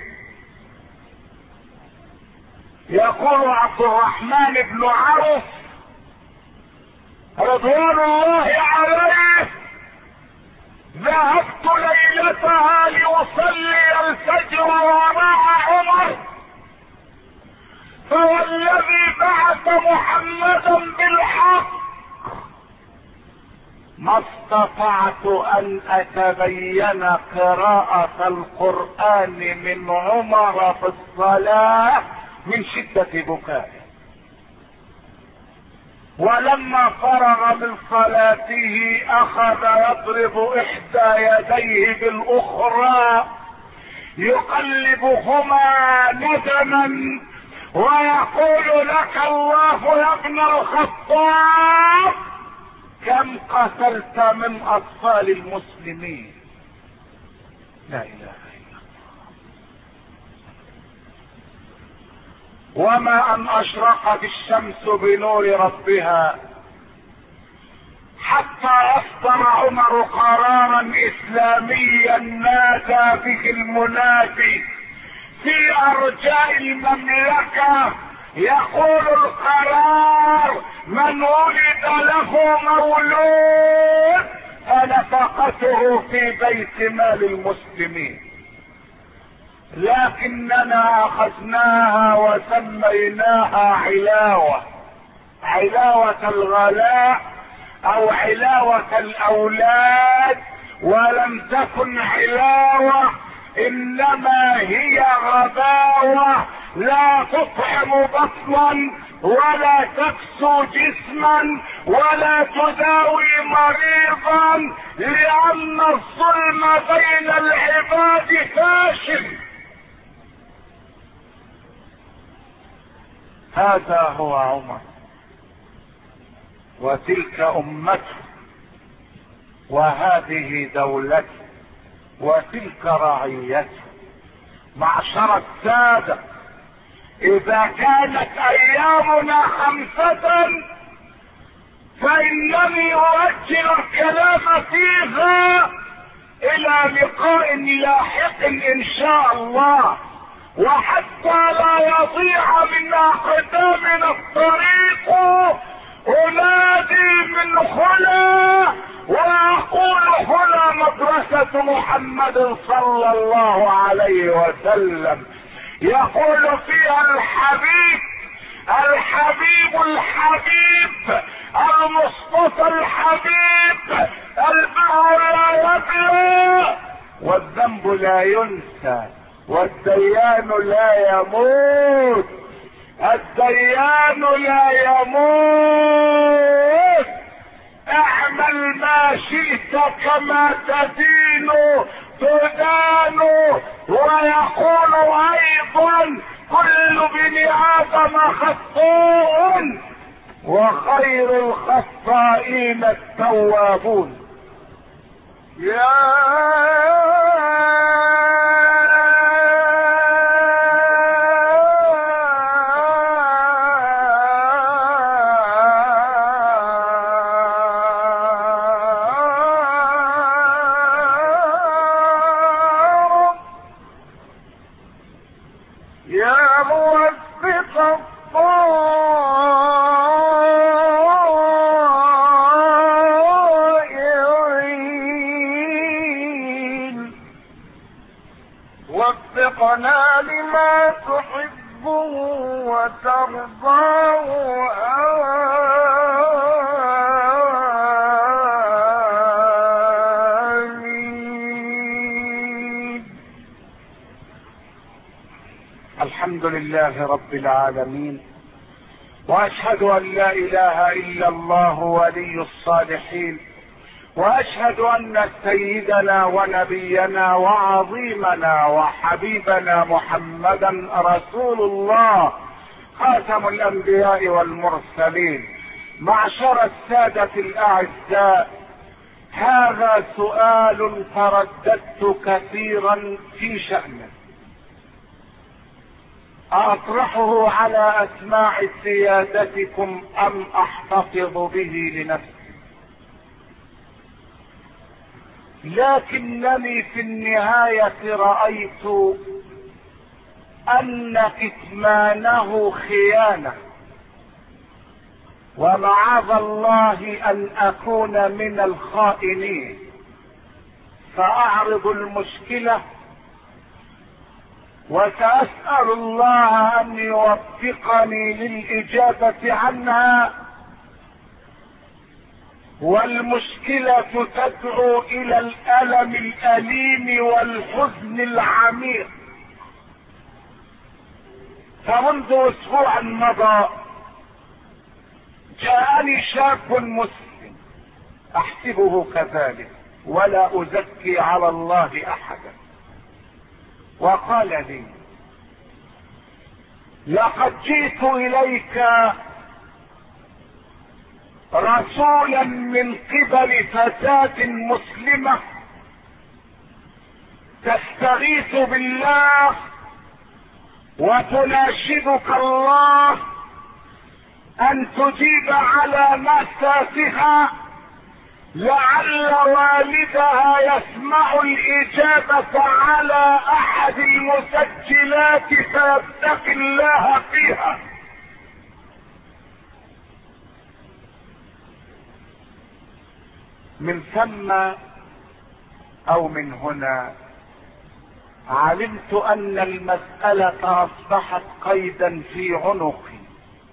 يقول عبد الرحمن بن عوف رضوان الله عليه ذهبت ليلتها لأصلي الفجر وراء عمر، فوالذي بعث محمدا بالحق ما استطعت ان اتبين قراءة القرآن من عمر في الصلاة من شدة بكائه. ولما فرغ من صلاته اخذ يضرب احدى يديه بالاخرى يقلبهما ندما ويقول لك الله يا ابن الخطاب كم قتلت من اطفال المسلمين. لا اله الا الله. وما ان اشرقت الشمس بنور ربها حتى اصدر عمر قرارا اسلاميا نادى به المنادي في ارجاء المملكة يقول القرار من ولد له مولود فنفقته في بيت مال المسلمين. لكننا اخذناها وسميناها علاوة، علاوة الغلاء او علاوة الاولاد، ولم تكن علاوة انما هي غباوة لا تطعم بطنا ولا تكسو جسما ولا تداوي مريضا، لان الظلم بين العباد فاشل. هذا هو عمر، وتلك امته، وهذه دولته، وتلك رعيته. معشر السادة، اذا كانت ايامنا 5 فانني اؤجل الكلام فيها الى لقاء لاحق ان شاء الله، وحتى لا يضيع من اقدامنا الطريق انادي من هنا واقول هنا مدرسة محمد صلى الله عليه وسلم يقول فيها الحبيب المصطفى الحبيب البر لا يبلى والذنب لا ينسى والديان لا يموت، الديان لا يموت. اعمل ما شئت كما تدين تدان. ويقول ايضا كل بن ادم خطاء وخير الخطائين التوابون. يا وفقنا لما تحبه وترضاه الحمد لله رب العالمين، واشهد ان لا اله الا الله ولي الصالحين، واشهد ان سيدنا ونبينا وعظيمنا وحبيبنا محمدا رسول الله خاتم الانبياء والمرسلين. معشر السادة الاعزاء، هذا سؤال ترددت كثيرا في شأنه، اطرحه على اسماع سيادتكم ام احتفظ به لنفسي، لكنني في النهاية رأيت ان كتمانه خيانة، ومعاذ الله ان اكون من الخائنين، فاعرض المشكلة وسأسأل الله ان يوفقني للإجابة عنها. والمشكلة تدعو الى الألم الأليم والحزن العميق. فمنذ اسبوع مضى جاءني شاب مسلم احسبه كذلك ولا ازكي على الله احدا، وقال لي: لقد جئت اليك رسولا من قبل فتاة مسلمة تستغيث بالله وتناشدك الله ان تجيب على مأساتها، لعل والدها يسمع الإجابة على احد المسجلات فيتقي الله فيها. من ثم او من هنا علمت ان المسألة اصبحت قيدا في عنقي،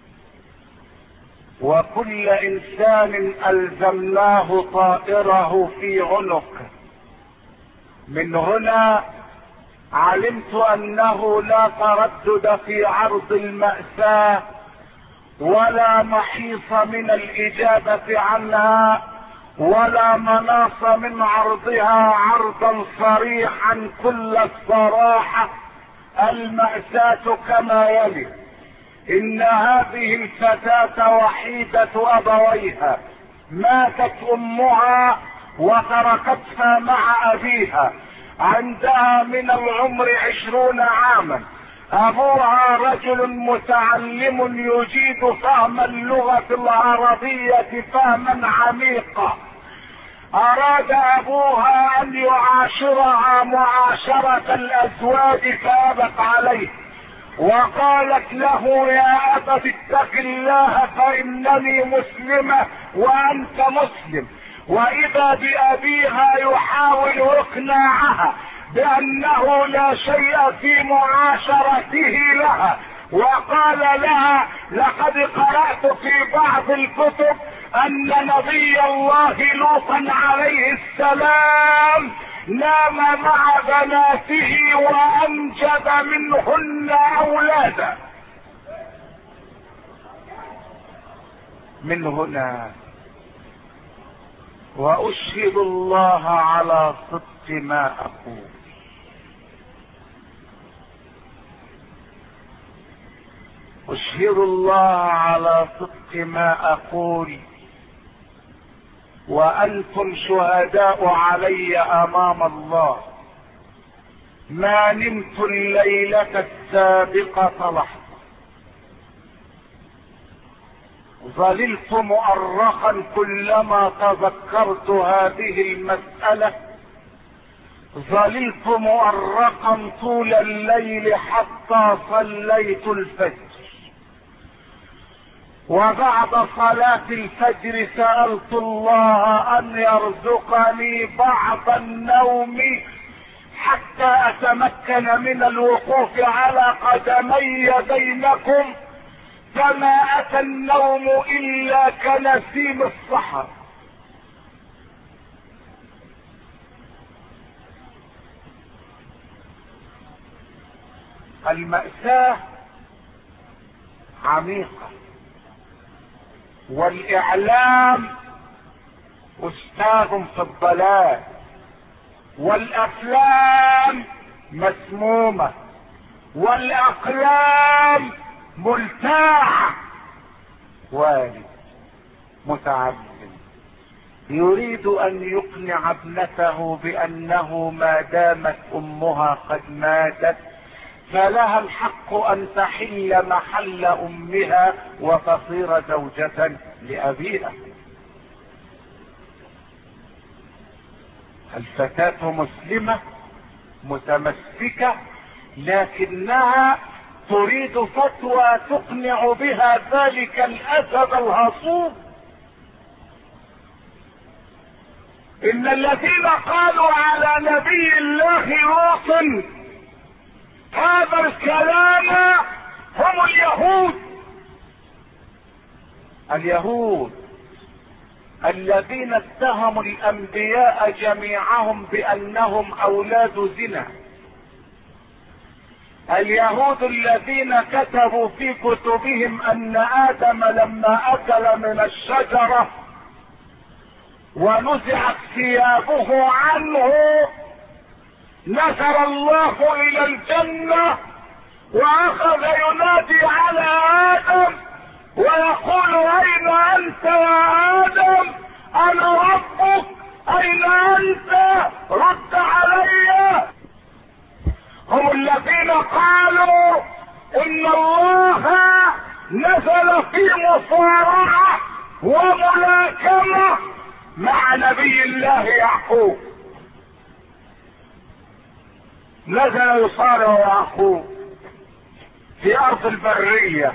وكل انسان الزمناه طائره في عنقه. من هنا علمت انه لا تردد في عرض المأساة ولا محيص من الاجابة عنها ولا مناص من عرضها عرضا صريحا كل الصراحة. المأساة كما يلي: ان هذه الفتاة وحيدة ابويها، ماتت امها وتركتها مع ابيها، عندها من العمر 20 عاما. ابوها رجل متعلم يجيد فهم اللغة العربية فهما عميقا. اراد ابوها ان يعاشرها معاشرة الازواج فابت عليه، وقالت له: يا ابت اتق الله فانني مسلمة وانت مسلم. واذا بابيها يحاول اقناعها بانه لا شيء في معاشرته لها، وقال لها: لقد قرأت في بعض الكتب ان نبي الله لوطا عليه السلام نام مع بناته وانجب منهن اولادا. من هنا واشهد الله على صدق ما اقول، اشهد الله على صدق ما اقول، وانتم شهداء علي امام الله. ما نمت الليلة السابقة لحظة، ظللت مؤرخا كلما تذكرت هذه المسألة، ظللت مؤرقا طول الليل حتى صليت الفجر. وبعد صلاة الفجر سألت الله ان يرزقني بعض النوم حتى اتمكن من الوقوف على قدمي بينكم، فما اتى النوم الا كنسيم السحر. المأساة عميقة، والاعلام استاذ في الضلال، والافلام مسمومة، والاقلام ملتاعة. والد متعلم يريد ان يقنع ابنته بانه ما دامت امها قد ماتت فلها الحق ان تحل محل امها وتصير زوجة لابيها. الفتاة مسلمة متمسكة، لكنها تريد فتوى تقنع بها ذلك الاسد الهصوب. ان الذين قالوا على نبي الله لوط هذا الكلام هم اليهود الذين اتهموا الانبياء جميعهم بانهم اولاد زنا. اليهود الذين كتبوا في كتبهم ان ادم لما اكل من الشجرة ونزعت ثيابه عنه نزل الله الى الجنة واخذ ينادي على ادم ويقول اين انت يا ادم؟ انا ربك، اين انت؟ رد علي. هم الذين قالوا ان الله نزل في مصارعة وملاكمة مع نبي الله يعقوب. نزل يصارع يعقوب في ارض البرية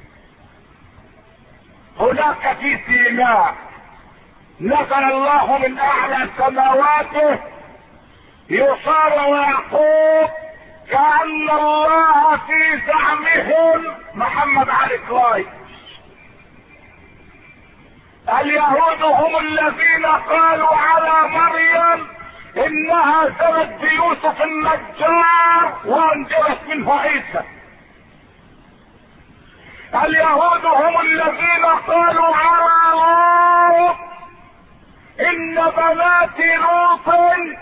هناك في سيناء. نزل الله من اعلى سماواته يصارع يعقوب كأن الله في زعمهم محمد علي كلاي. اليهود هم الذين قالوا على مريم انها زنت بيوسف النجار وانجبت منه عيسى. اليهود هم الذين قالوا على لوط ان بنات لوط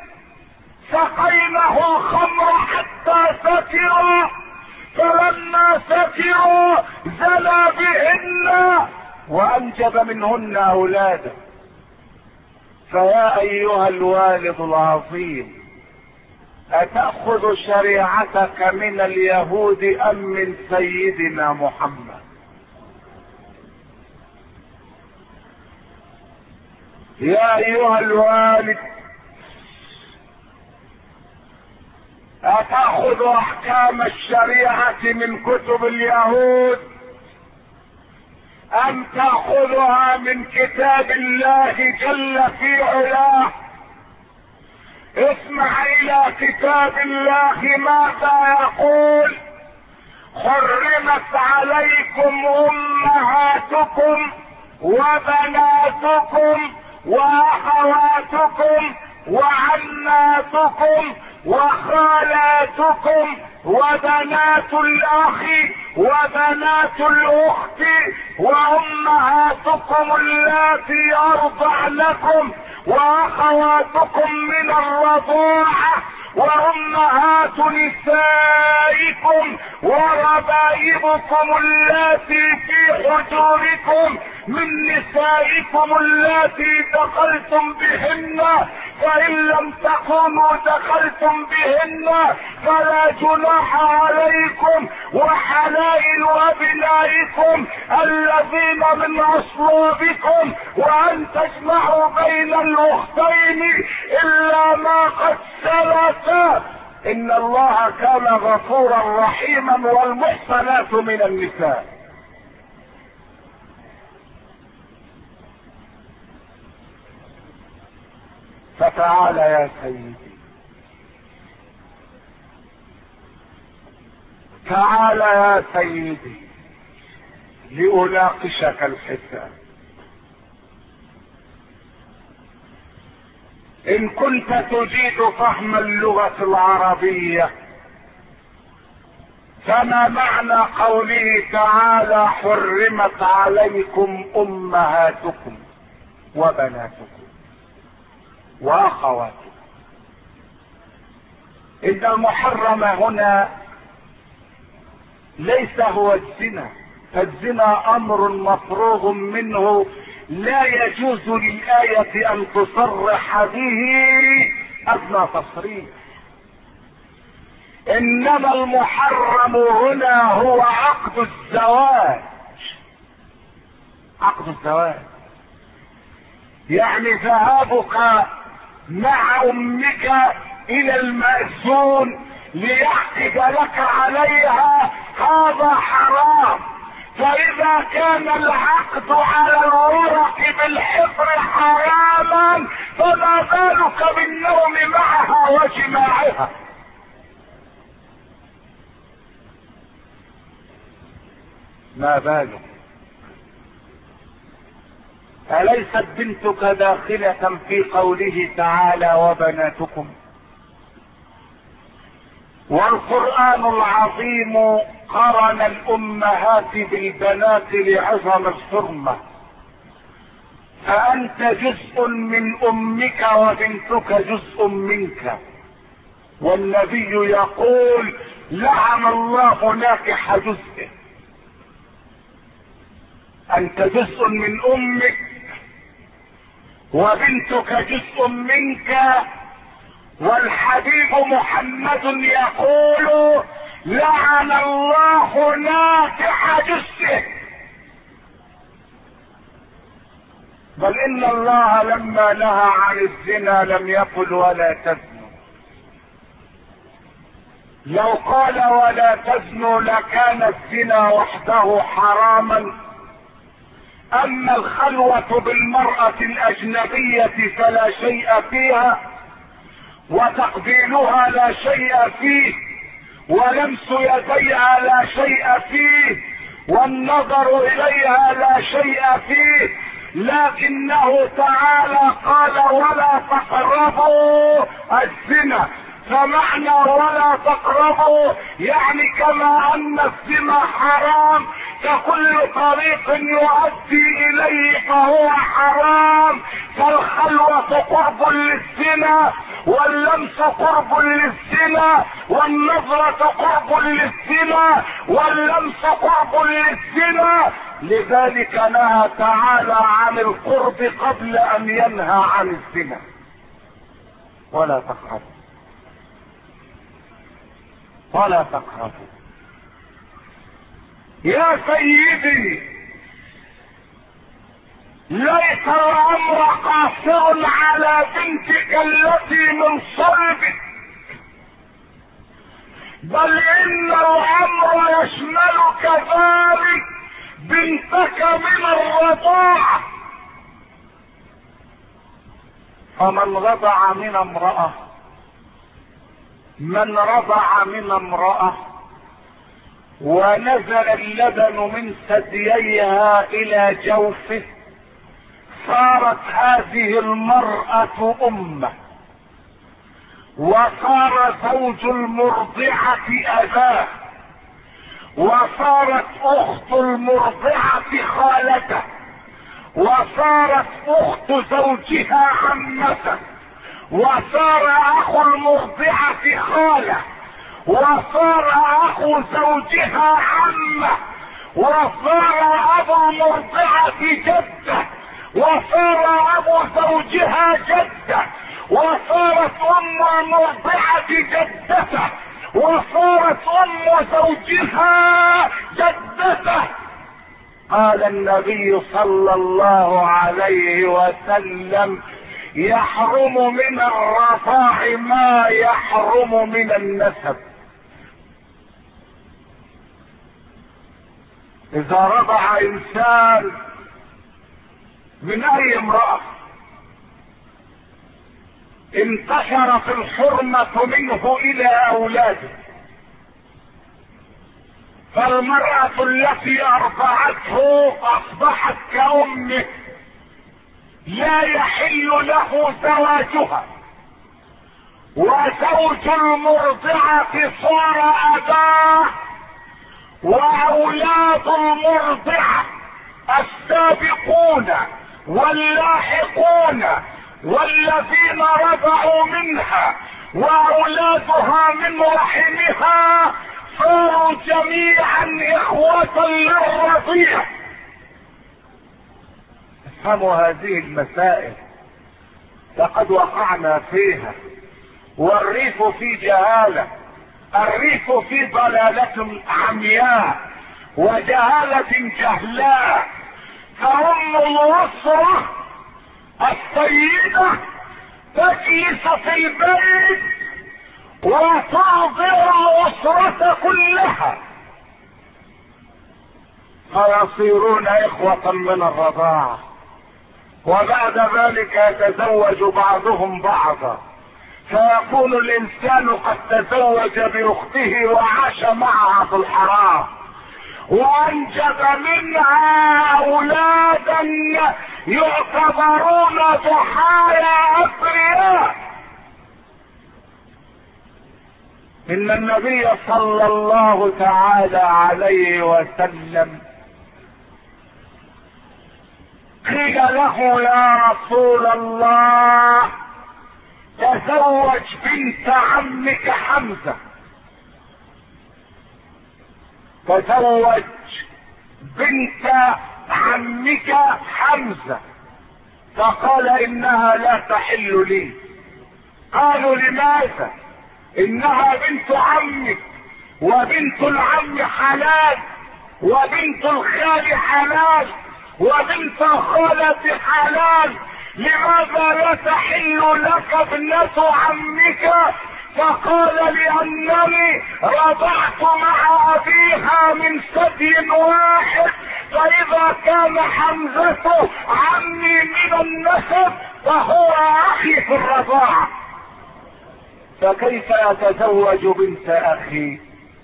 سقينه الخمر حتى سكروا فلما سكروا زنى بهن وانجب منهن اولادا. فيا ايها الوالد العظيم اتأخذ شريعتك من اليهود ام من سيدنا محمد؟ يا ايها الوالد اتأخذ احكام الشريعة من كتب اليهود ام تأخذها من كتاب الله جل في علاه؟ اسمع الى كتاب الله ماذا يقول: حرمت عليكم امهاتكم وبناتكم واخواتكم وعماتكم وخالاتكم وبنات الاخ وبنات الاخت وامهاتكم اللاتي ارضعنكم واخواتكم من الرضاعة وامهات نسائكم وربائبكم اللاتي في حجوركم من نسائكم اللاتي دخلتم بهن، فان لم تكونوا دخلتم بهن فلا جناح عليكم، وحلائل ابنائكم الذين من اصلابكم، وان تجمعوا بين الاختين الا ما قد سلف، ان الله كان غفورا رحيما. والمحصنات من النساء فتعال يا سيدي، تعال يا سيدي لأناقشك الحساب. ان كنت تجيد فهم اللغة العربية فما معنى قوله تعالى حرمت عليكم امهاتكم وبناتكم واخواتكم؟ ان المحرم هنا ليس هو الزنا، فالزنا امر مفروغ منه لا يجوز للآية ان تصرح به ادنى تصريح. انما المحرم هنا هو عقد الزواج. عقد الزواج يعني ذهابك مع امك الى المأذون ليعقد لك عليها، هذا حرام. فاذا كان العقد على الورق بالحفر حراما، فما بالك بالنوم معها وجماعها؟ ما بالك؟ أليست بنتك داخلة في قوله تعالى وبناتكم؟ والقرآن العظيم قرن الأمهات بالبنات لعظم الحرمة. فأنت جزء من أمك وبنتك جزء منك، والنبي يقول لعن الله ناكح جزءه. أنت جزء من أمك وبنتك جزء منك، والحبيب محمد يقول لعن الله ناكح جثه. بل ان الله لما نهى عن الزنا لم يقل ولا تزنوا. لو قال ولا تزنوا لكان الزنا وحده حراما، اما الخلوة بالمرأة الاجنبية فلا شيء فيها، وتقبيلها لا شيء فيه، ولمس يديها لا شيء فيه، والنظر اليها لا شيء فيه، لكنه تعالى قال ولا تقربوا الزنا. فمعنى ولا تقربوا يعني كما ان الزنا حرام، فكل طريق يؤدي اليه فهو حرام. فالخلوة قرب للزنا، واللمس قرب للزنا، والنظرة قرب للزنا، واللمس قرب للزنا. لذلك نهى تعالى عن القرب قبل ان ينهى عن الزنا. ولا تقربوا ولا تقربوا. يا سيدي، ليس الامر قاصر على بنتك التي من صلبك، بل ان الامر يشمل كذلك بنتك من الرضاعة. فمن رضع من امرأة، من رضع من امرأة ونزل اللبن من ثدييها الى جوفه، صارت هذه المرأة امه، وصار زوج المرضعة اباه، وصارت اخت المرضعة خالته، وصارت اخت زوجها عمته، وصار اخو المرضعة خاله، وصار اخو زوجها عمه، وصار ابو المرضعة جده، وصار ابو زوجها جده، وصارت ام المرضعة جدته، وصارت ام زوجها جدته. قال النبي صلى الله عليه وسلم يحرم من الرضاع ما يحرم من النسب. اذا رضع انسان من اي امرأة انتشرت الحرمة منه الى اولاده، فالمرأة التي ارضعته اصبحت كأمه، لا يحل له زواجها، وزوج المرضعة صار اباه واولاد المرضعة السابقون واللاحقون والذين رضعوا منها واولادها من رحمها صاروا جميعا اخوة للرضيع. افهموا هذه المسائل، لقد وقعنا فيها، والريف في جهالة، الريف في ضلالة عمياء وجهالة جهلاء. فأم الأسرة السيدة تجلس في البيت وترضع الأسرة كلها، فيصيرون إخوة من الرضاعة، وبعد ذلك يتزوج بعضهم بعضا، فيكون الإنسان قد تزوج بأخته وعاش معها في الحرام وأنجب منها أولادا يعتبرون ضحايا أبرياء. إن النبي صلى الله تعالى عليه وسلم قيل له يا رسول الله تزوج بنت عمك حمزة، تزوج بنت عمك حمزة، فقال انها لا تحل لي. قالوا لماذا؟ انها بنت عمك، وبنت العم حلال، وبنت الخال حلال، وبنت الخالة حلال، لماذا لا تحل لك ابنة عمك؟ فقال لأنني رضعت مع أبيها من ثدي واحد، فإذا كان حمزة عمي من النسب فهو أخي في الرضاعة، فكيف يتزوج بنت أخي؟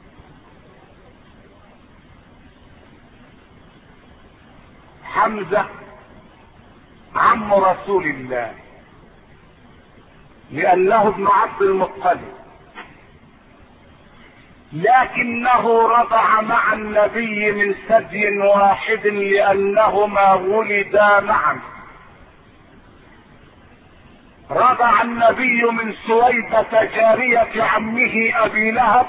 حمزة عم رسول الله لأنه ابن عبد المطلب، لكنه رضع مع النبي من ثدي واحد لأنهما ولدا معا. رضع النبي من سويبة جارية عمه أبي لهب،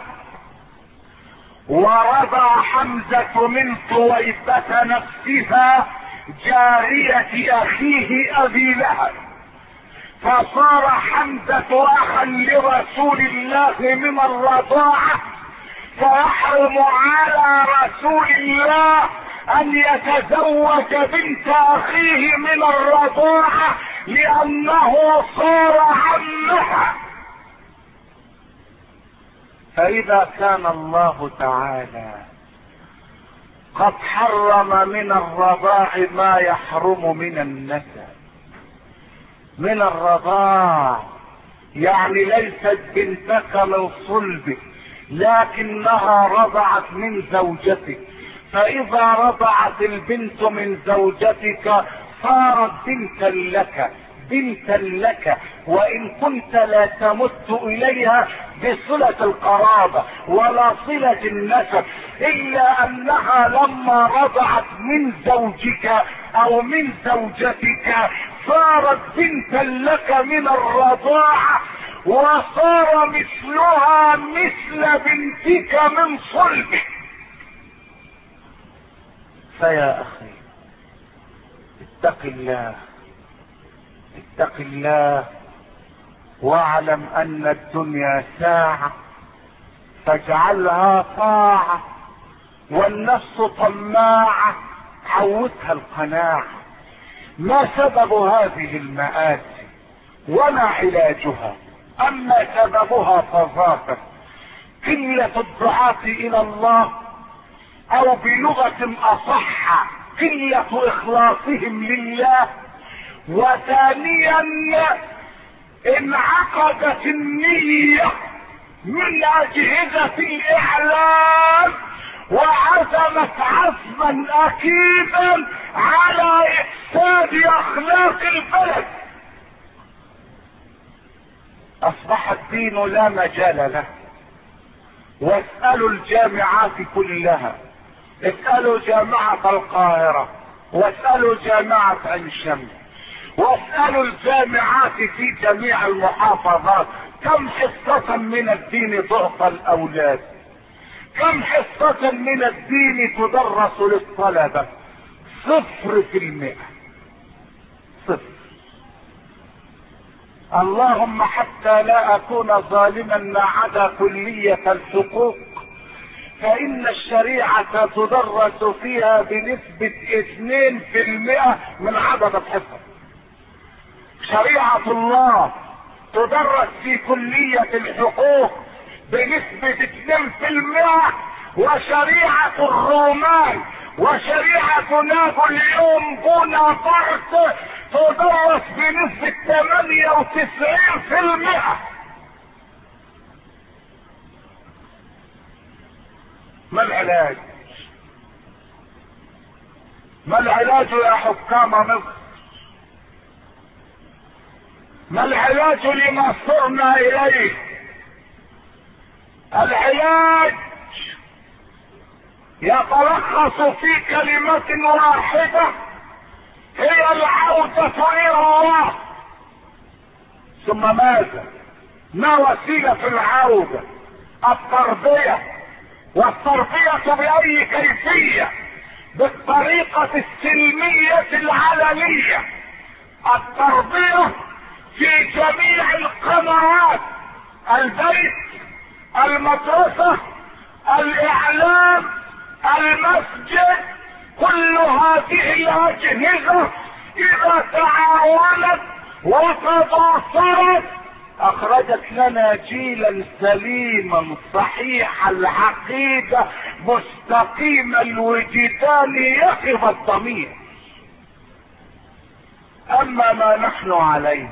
ورضع حمزة من سويبة نفسها جارية أخيه أبي لهب، فصار حمزة أخا لرسول الله من الرضاعة، فيحرم على رسول الله أن يتزوج بنت أخيه من الرضاعة لأنه صار عمها. فإذا كان الله تعالى قد حرم من الرضاع ما يحرم من النسب، من الرضاع يعني ليست بنتك من صلبك لكنها رضعت من زوجتك، فإذا رضعت البنت من زوجتك صارت بنتا لك، بنتا لك، وإن كنت لا تمت إليها بصلة القرابة ولا صلة النسب، إلا أنها لما رضعت من زوجك أو من زوجتك صارت بنتا لك من الرضاعة، وصار مثلها مثل بنتك من صلبك. فيا أخي اتق الله، اتق الله، واعلم ان الدنيا ساعة فاجعلها طاعة، والنفس طماعة عودها القناعة. ما سبب هذه المآسي وما علاجها؟ اما سببها فظاهر قلة الدعاة الى الله، او بلغة اصح قلة اخلاصهم لله، وثانيا انعقدت النية من اجهزة الاعلام وعزمت عزما اكيدا على افساد اخلاق البلد، اصبح الدين لا مجال له، واسألوا الجامعات كلها، اسألوا جامعة القاهرة، واسألوا جامعة عين شمس، واسألوا الجامعات في جميع المحافظات كم حصة من الدين تعطى الأولاد، كم حصة من الدين تدرس للطلبة؟ 0%. 0. اللهم حتى لا أكون ظالما ما عدا كلية الحقوق، فإن الشريعة تدرس فيها بنسبة 2% من عدد الحصص. شريعة الله تدرس في كلية الحقوق بنسبة 2%، وشريعة الرومان وشريعة نابليون بونابرت تدرس بنسبة 98%. ما العلاج؟ ما العلاج يا حكام مصر؟ ما العلاج لما صرنا اليه؟ العلاج يتلخص في كلمة واحدة، هي العودة الى الله. ثم ماذا؟ ما وسيلة العودة؟ التربية. والتربية بأي كيفية؟ بالطريقة السلمية العلنية. التربية في جميع القنوات، البيت، المدرسة، الاعلام، المسجد، كل هذه الاجهزة اذا تعاونت وتضافرت اخرجت لنا جيلا سليما صحيح العقيدة مستقيم الوجدان يقظ الضمير. اما ما نحن عليه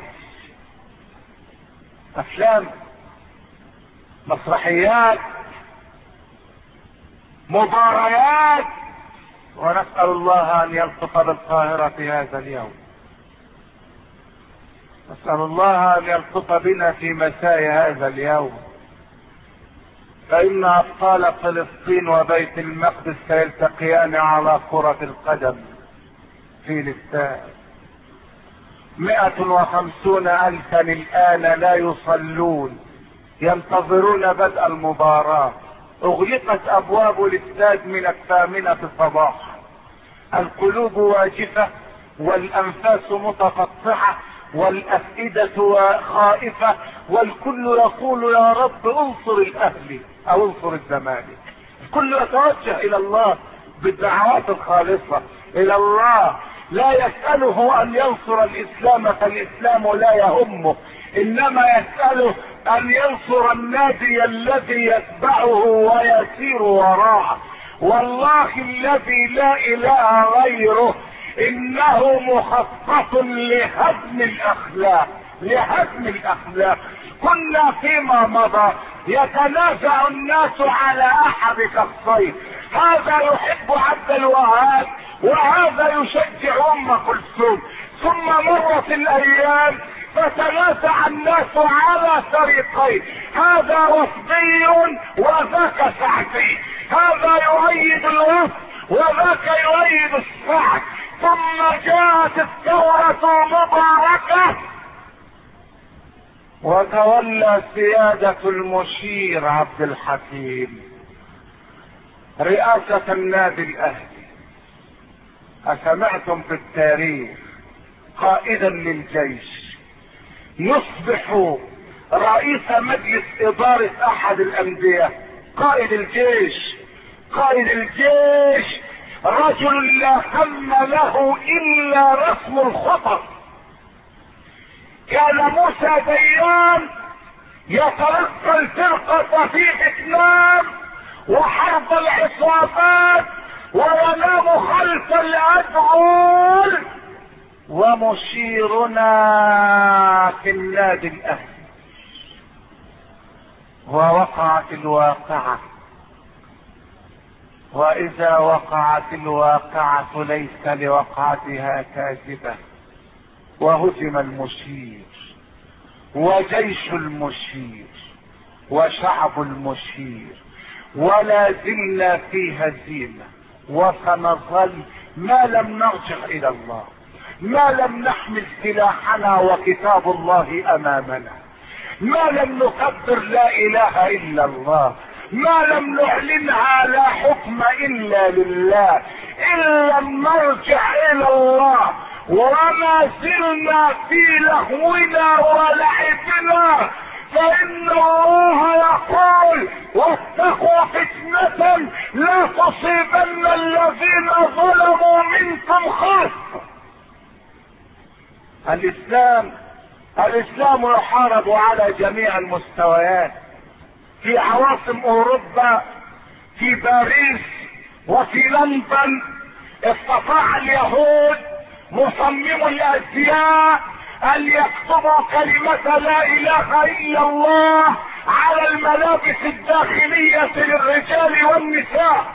افلام، مسرحيات، مباريات، ونسأل الله ان يلطف بالقاهرة هذا اليوم. نسأل الله ان يلطف بنا في مساء هذا اليوم، فإن أبطال فلسطين وبيت المقدس سيلتقيان على كرة القدم في الاستاد. 150,000 الآن لا يصلون ينتظرون بدء المباراة. اغلقت ابواب الاستاد من 8 صباحا. القلوب واجفة والانفاس متقطعة والافئدة خائفة، والكل يقول يا رب انصر الاهلي او انصر الزمالك. الكل يتوجه الى الله بالدعوات الخالصة الى الله، لا يسأله ان ينصر الاسلام فالاسلام لا يهمه، انما يسأله ان ينصر النادي الذي يتبعه ويسير وراءه. والله الذي لا اله غيره انه مخطط لهدم الاخلاق، لهدم الاخلاق. كنا فيما مضى يتنازع الناس على احد شخصين، هذا يحب عبد الوهاب وهذا يشجع ام كلثوم، ثم مرت الايام فتنازع الناس على فريقين، هذا وفدي وذاك سعدي، هذا يؤيد الوفد وذاك يؤيد السعد. ثم جاءت الثورة مباركة وتولى سيادة المشير عبد الحكيم رئاسة النادي الاهلي. أسمعتم في التاريخ قائدا للجيش يصبح رئيس مجلس إدارة أحد الأندية؟ قائد الجيش، قائد الجيش رجل لا هم له إلا رسم الخطط. كان موسى ديان يتلقى الفرقة في فيتنام وحرب العصابات وينام خلف الأدغال، ومشيرنا في النادي الاهلي. ووقعت الواقعة، واذا وقعت الواقعة ليس لوقعتها كاذبة. وهزم المشير وجيش المشير وشعب المشير ولا زلنا في هزيمة، وسنظل ما لم نرجع الى الله، ما لم نحمل سلاحنا وكتاب الله امامنا، ما لم نكبر لا اله الا الله، ما لم نعلنها لا حكم الا لله، ان لم نرجع الى الله وما زلنا في لهونا ولعبنا، فان الله يقول واتقوا فتنة لا تصيبن الذين ظلموا منكم خاصة. الاسلام يحارب على جميع المستويات، في عواصم اوروبا، في باريس وفي لندن استطاع اليهود مصمم الازياء ان يكتبوا كلمة لا اله الا الله على الملابس الداخلية للرجال والنساء.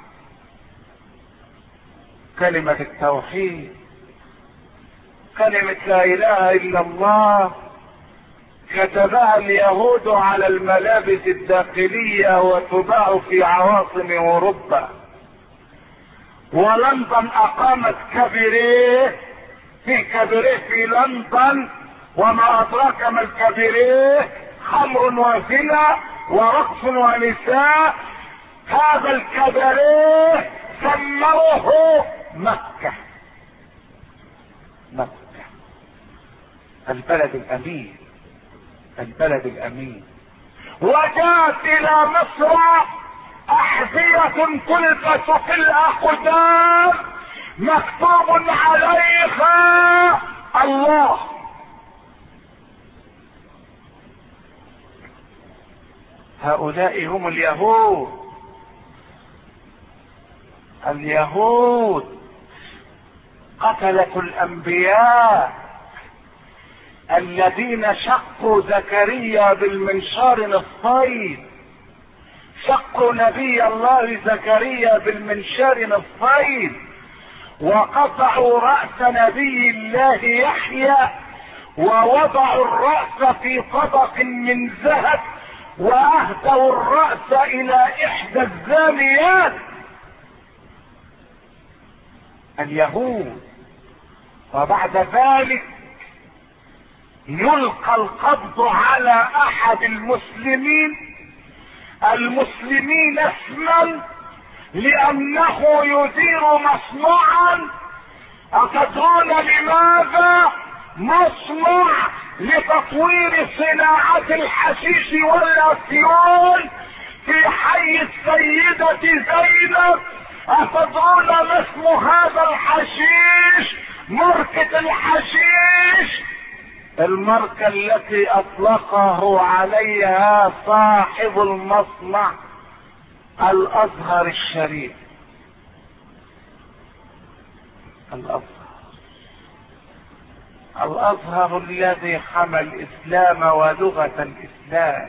كلمة التوحيد، كلمة لا اله الا الله كتبها اليهود على الملابس الداخلية وتباع في عواصم اوروبا. ولندن اقامت كباريه في لندن، وما ادراك ما الكباريه، خمر وزنا ورقص ونساء. هذا الكباريه سموه مكة، البلد الامين، البلد الامين. وجاءت الى مصر احذية تلبس في الاقدام مكتوب عليها الله. هؤلاء هم اليهود قتلة الانبياء الذين شقوا زكريا بالمنشار نصفين، شقوا نبي الله زكريا بالمنشار نصفين، وقطعوا رأس نبي الله يحيى، ووضعوا الرأس في طبق من ذهب، واهدوا الرأس الى احدى الزانيات. اليهود. وبعد ذلك يلقى القبض على احد المسلمين اسما لانه يدير مصنعا. اتدرون لماذا؟ مصنع لتطوير صناعة الحشيش والافيون في حي السيدة زينب. اتدرون ما اسم هذا الحشيش؟ ماركة الحشيش، الماركة التي اطلقه عليها صاحب المصنع الازهر الشريف. الازهر الذي حمى الاسلام ولغة الاسلام.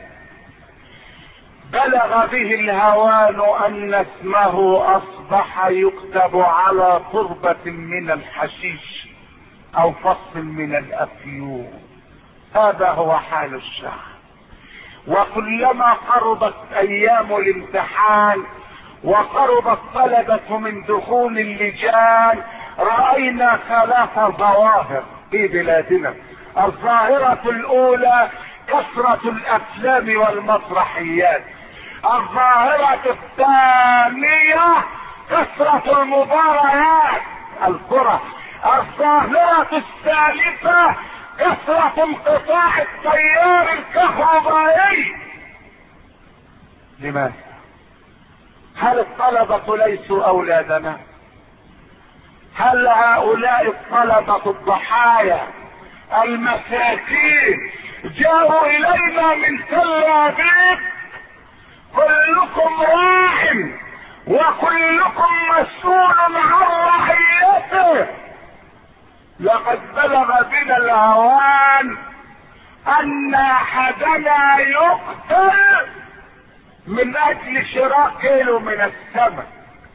بلغ به الهوان ان اسمه اصبح يكتب على تربة من الحشيش او فصل من الافيون. هذا هو حال الشعب. وكلما قربت ايام الامتحان وقرب الطلبة من دخول اللجان رأينا 3 ظواهر في بلادنا. الظاهرة الاولى كثرة الافلام والمسرحيات. الظاهرة الثانية كثرة المباريات الكرة. الظاهرة الثالثة كثرة انقطاع التيار الكهربائي. لماذا؟ هل الطلبة ليسوا اولادنا؟ هل هؤلاء الطلبة الضحايا المساكين جاءوا الينا من تل ابيب؟ كلكم راع وكلكم مسؤول عن رعيته. لقد بلغ بنا الهوان ان احدنا يقتل من اجل شراء كيلو من السمك.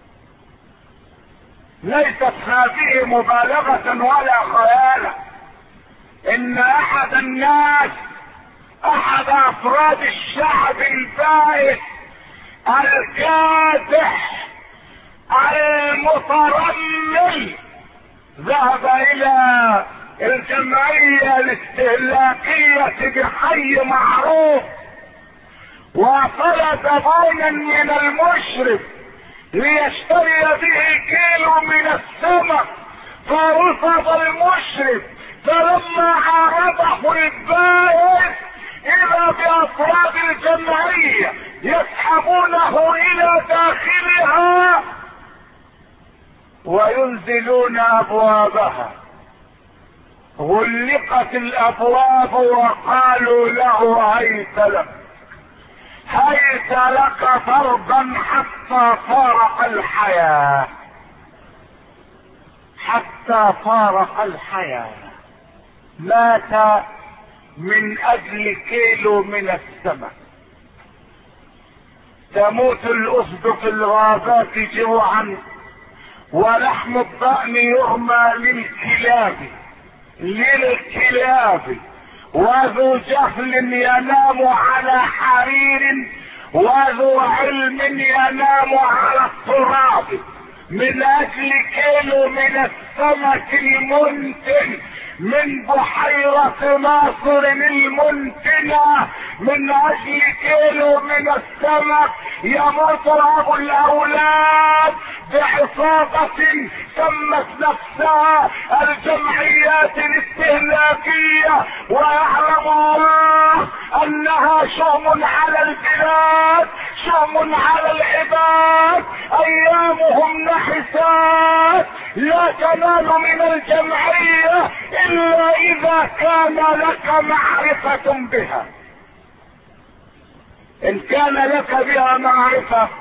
ليست هذه مبالغة ولا خيالا. ان احد الناس، احد افراد الشعب البائس الكادح المترمل ذهب الى الجمعية الاستهلاكية بحي معروف وطلب زبونا من المشرف ليشتري به كيلو من السمك، فرفض المشرف. فلما عارضه البائع اذا بافراد الجمعية يسحبونه الى داخلها وينزلون ابوابها. غلقت الابواب وقالوا له هيت لك، هيت لك ضربا حتى فارق الحياة، حتى فارق الحياة. مات من اجل كيلو من السمك. تموت الاسد في الغابات جوعا ولحم الضأن يرمى للكلاب وذو جهل ينام على حرير وذو علم ينام على التراب من اجل كيلو من السمك المنتن من بحيرة ناصر المنتنة. من اجل كيلو من السمك يموت ابو الاولاد بعصابة سمت نفسها الجمعيات الاستهلاكية، ويعلم الله انها شؤم على البلاد، شؤم على العباد. ايامهم نحسات لا تنال من الجمعية الا اذا كان لك معرفة بها. ان كان لك بها معرفة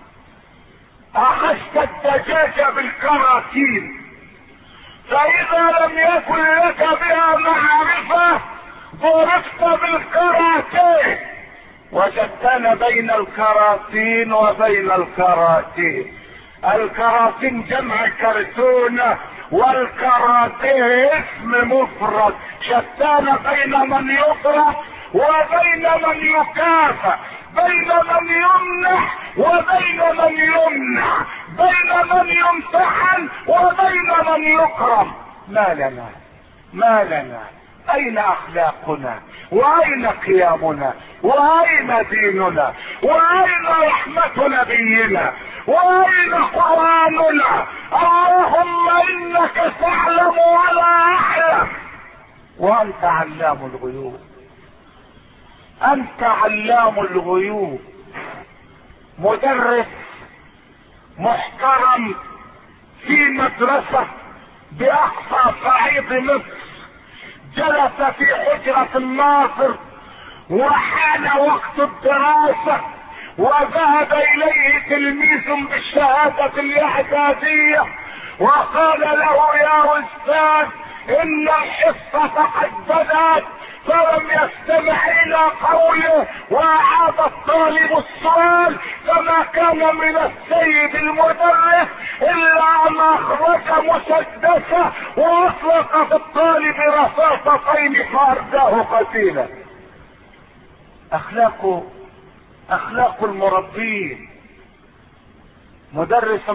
اخذت الدجاج بالكراتين، فاذا لم يكن لك بها معرفة ضربت بالكراتين. وجدتنا بين الكراتين وبين الكراتين. الكراتين جمع كرتونة والكراتين اسم مفرد. شتان بين من يضرب وبين من يكافئ، بين من يمنح وبين من يمنع، بين من يمتحن وبين من يكرم. ما لنا اين اخلاقنا واين قيامنا واين ديننا واين رحمة نبينا واين قرآننا؟ اللهم انك تعلم ولا اعلم وانت علام الغيوب. انت علام الغيوب. مدرس محترم في مدرسة باقصى صعيد مصر جلس في حجرة الناصر وحان وقت الدراسة، وذهب اليه تلميذ بالشهادة الاعدادية وقال له يا استاذ ان الحصة قد بدأت، فلم يستمع الى قوله واعاد الطالب السؤال. فما كان من السيد المدرس الا ان اخرج مسدسه واطلق في الطالب رصاصتين فارداه قتيلا. اخلاق المربين. مدرس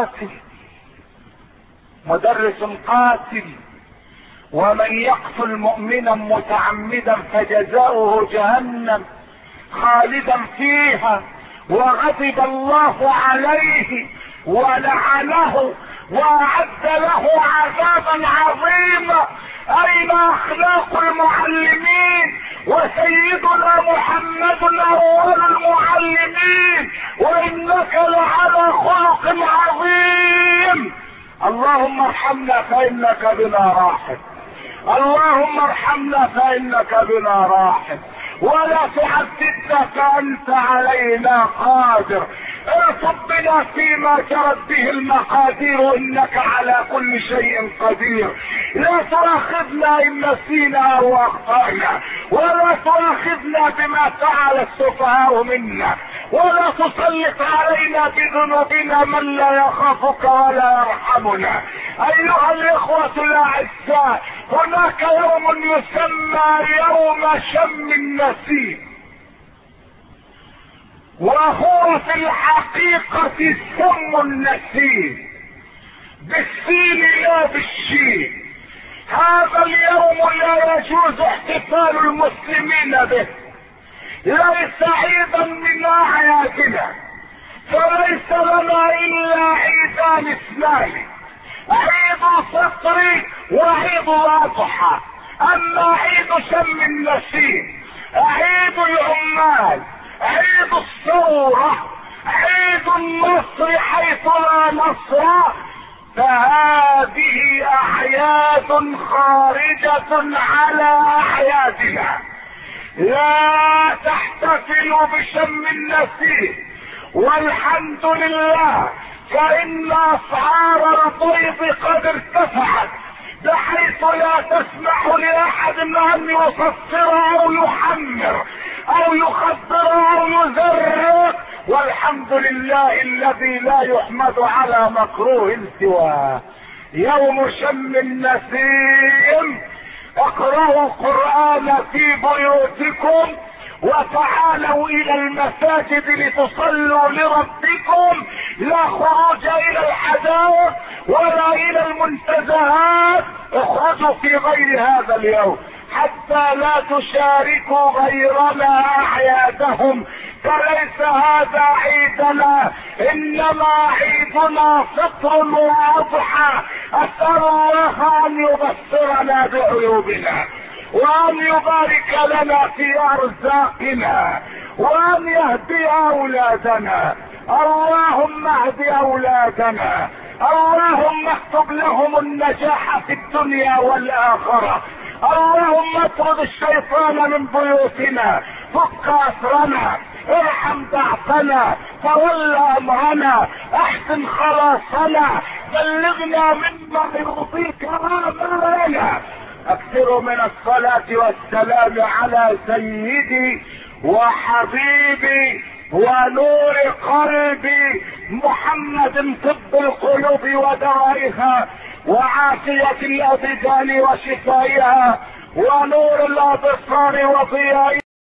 قاتل. ومن يقتل مؤمنا متعمدا فجزاؤه جهنم خالدا فيها وغضب الله عليه ولعنه واعد له عذابا عظيما. اين اخلاق المعلمين؟ وسيدنا محمد اول المعلمين، وانك لعلى خلق عظيم. اللهم ارحمنا فانك بنا راحم، اللهم ارحمنا فانك بنا راحم، ولا تعذبنا فانت علينا قادر. ارفض بنا فيما جرت به المقادير انك على كل شيء قدير. لا تؤاخذنا ان نسينا او اخطانا، ولا تؤاخذنا بما فعل السفهاء منا، ولا تسلط علينا بذنوبنا من لا يخافك ولا يرحمنا. ايها الاخوة الاعزاء، هناك يوم يسمى يوم شم النسيم. وهو في الحقيقة سم النسيم، بالسين لا بالشين. هذا اليوم لا يجوز احتفال المسلمين به، ليس عيدا من اعيادنا، فليس لنا الا عيدان اثنان، عيد الفطر وعيد الاضحى. اما عيد شم النسيم، عيد العمال، عيد الثورة، عيد النصر حيث لا نصر، فهذه اعياد خارجة على اعيادنا. لا تحتفلوا بشم النسيم، والحمد لله فإن أسعار البيض قد ارتفعت بحيث لا تسمح لأحد أن يصفر أو يحمر أو يخدر أو يزرق، والحمد لله الذي لا يحمد على مكروه سواه. يوم شم النسيم اقرأوا القرآن في بيوتكم، وتعالوا الى المساجد لتصلوا لربكم، لا خروج الى الحدائق ولا الى المنتزهات. اخرجوا في غير هذا اليوم حتى لا تشاركوا غيرنا اعيادهم، فليس هذا عيدنا، انما عيدنا فطر واضحى. اسال الله ان يبصرنا بعيوبنا، وان يبارك لنا في ارزاقنا، وان يهدي اولادنا. اللهم اهد اولادنا، اللهم اكتب لهم النجاح في الدنيا والاخرة. اللهم اطرد الشيطان من بيوتنا، فك اسرنا، ارحم ضعفنا، تول امرنا، احسن خلاصنا، بلغنا مما يرضيك امالنا. اكثروا من الصلاة والسلام على سيدي وحبيبي ونور قلبي محمد، طب القلوب ودوائها، وعافية الابدان وشفائها، ونور الابصار وضيائها.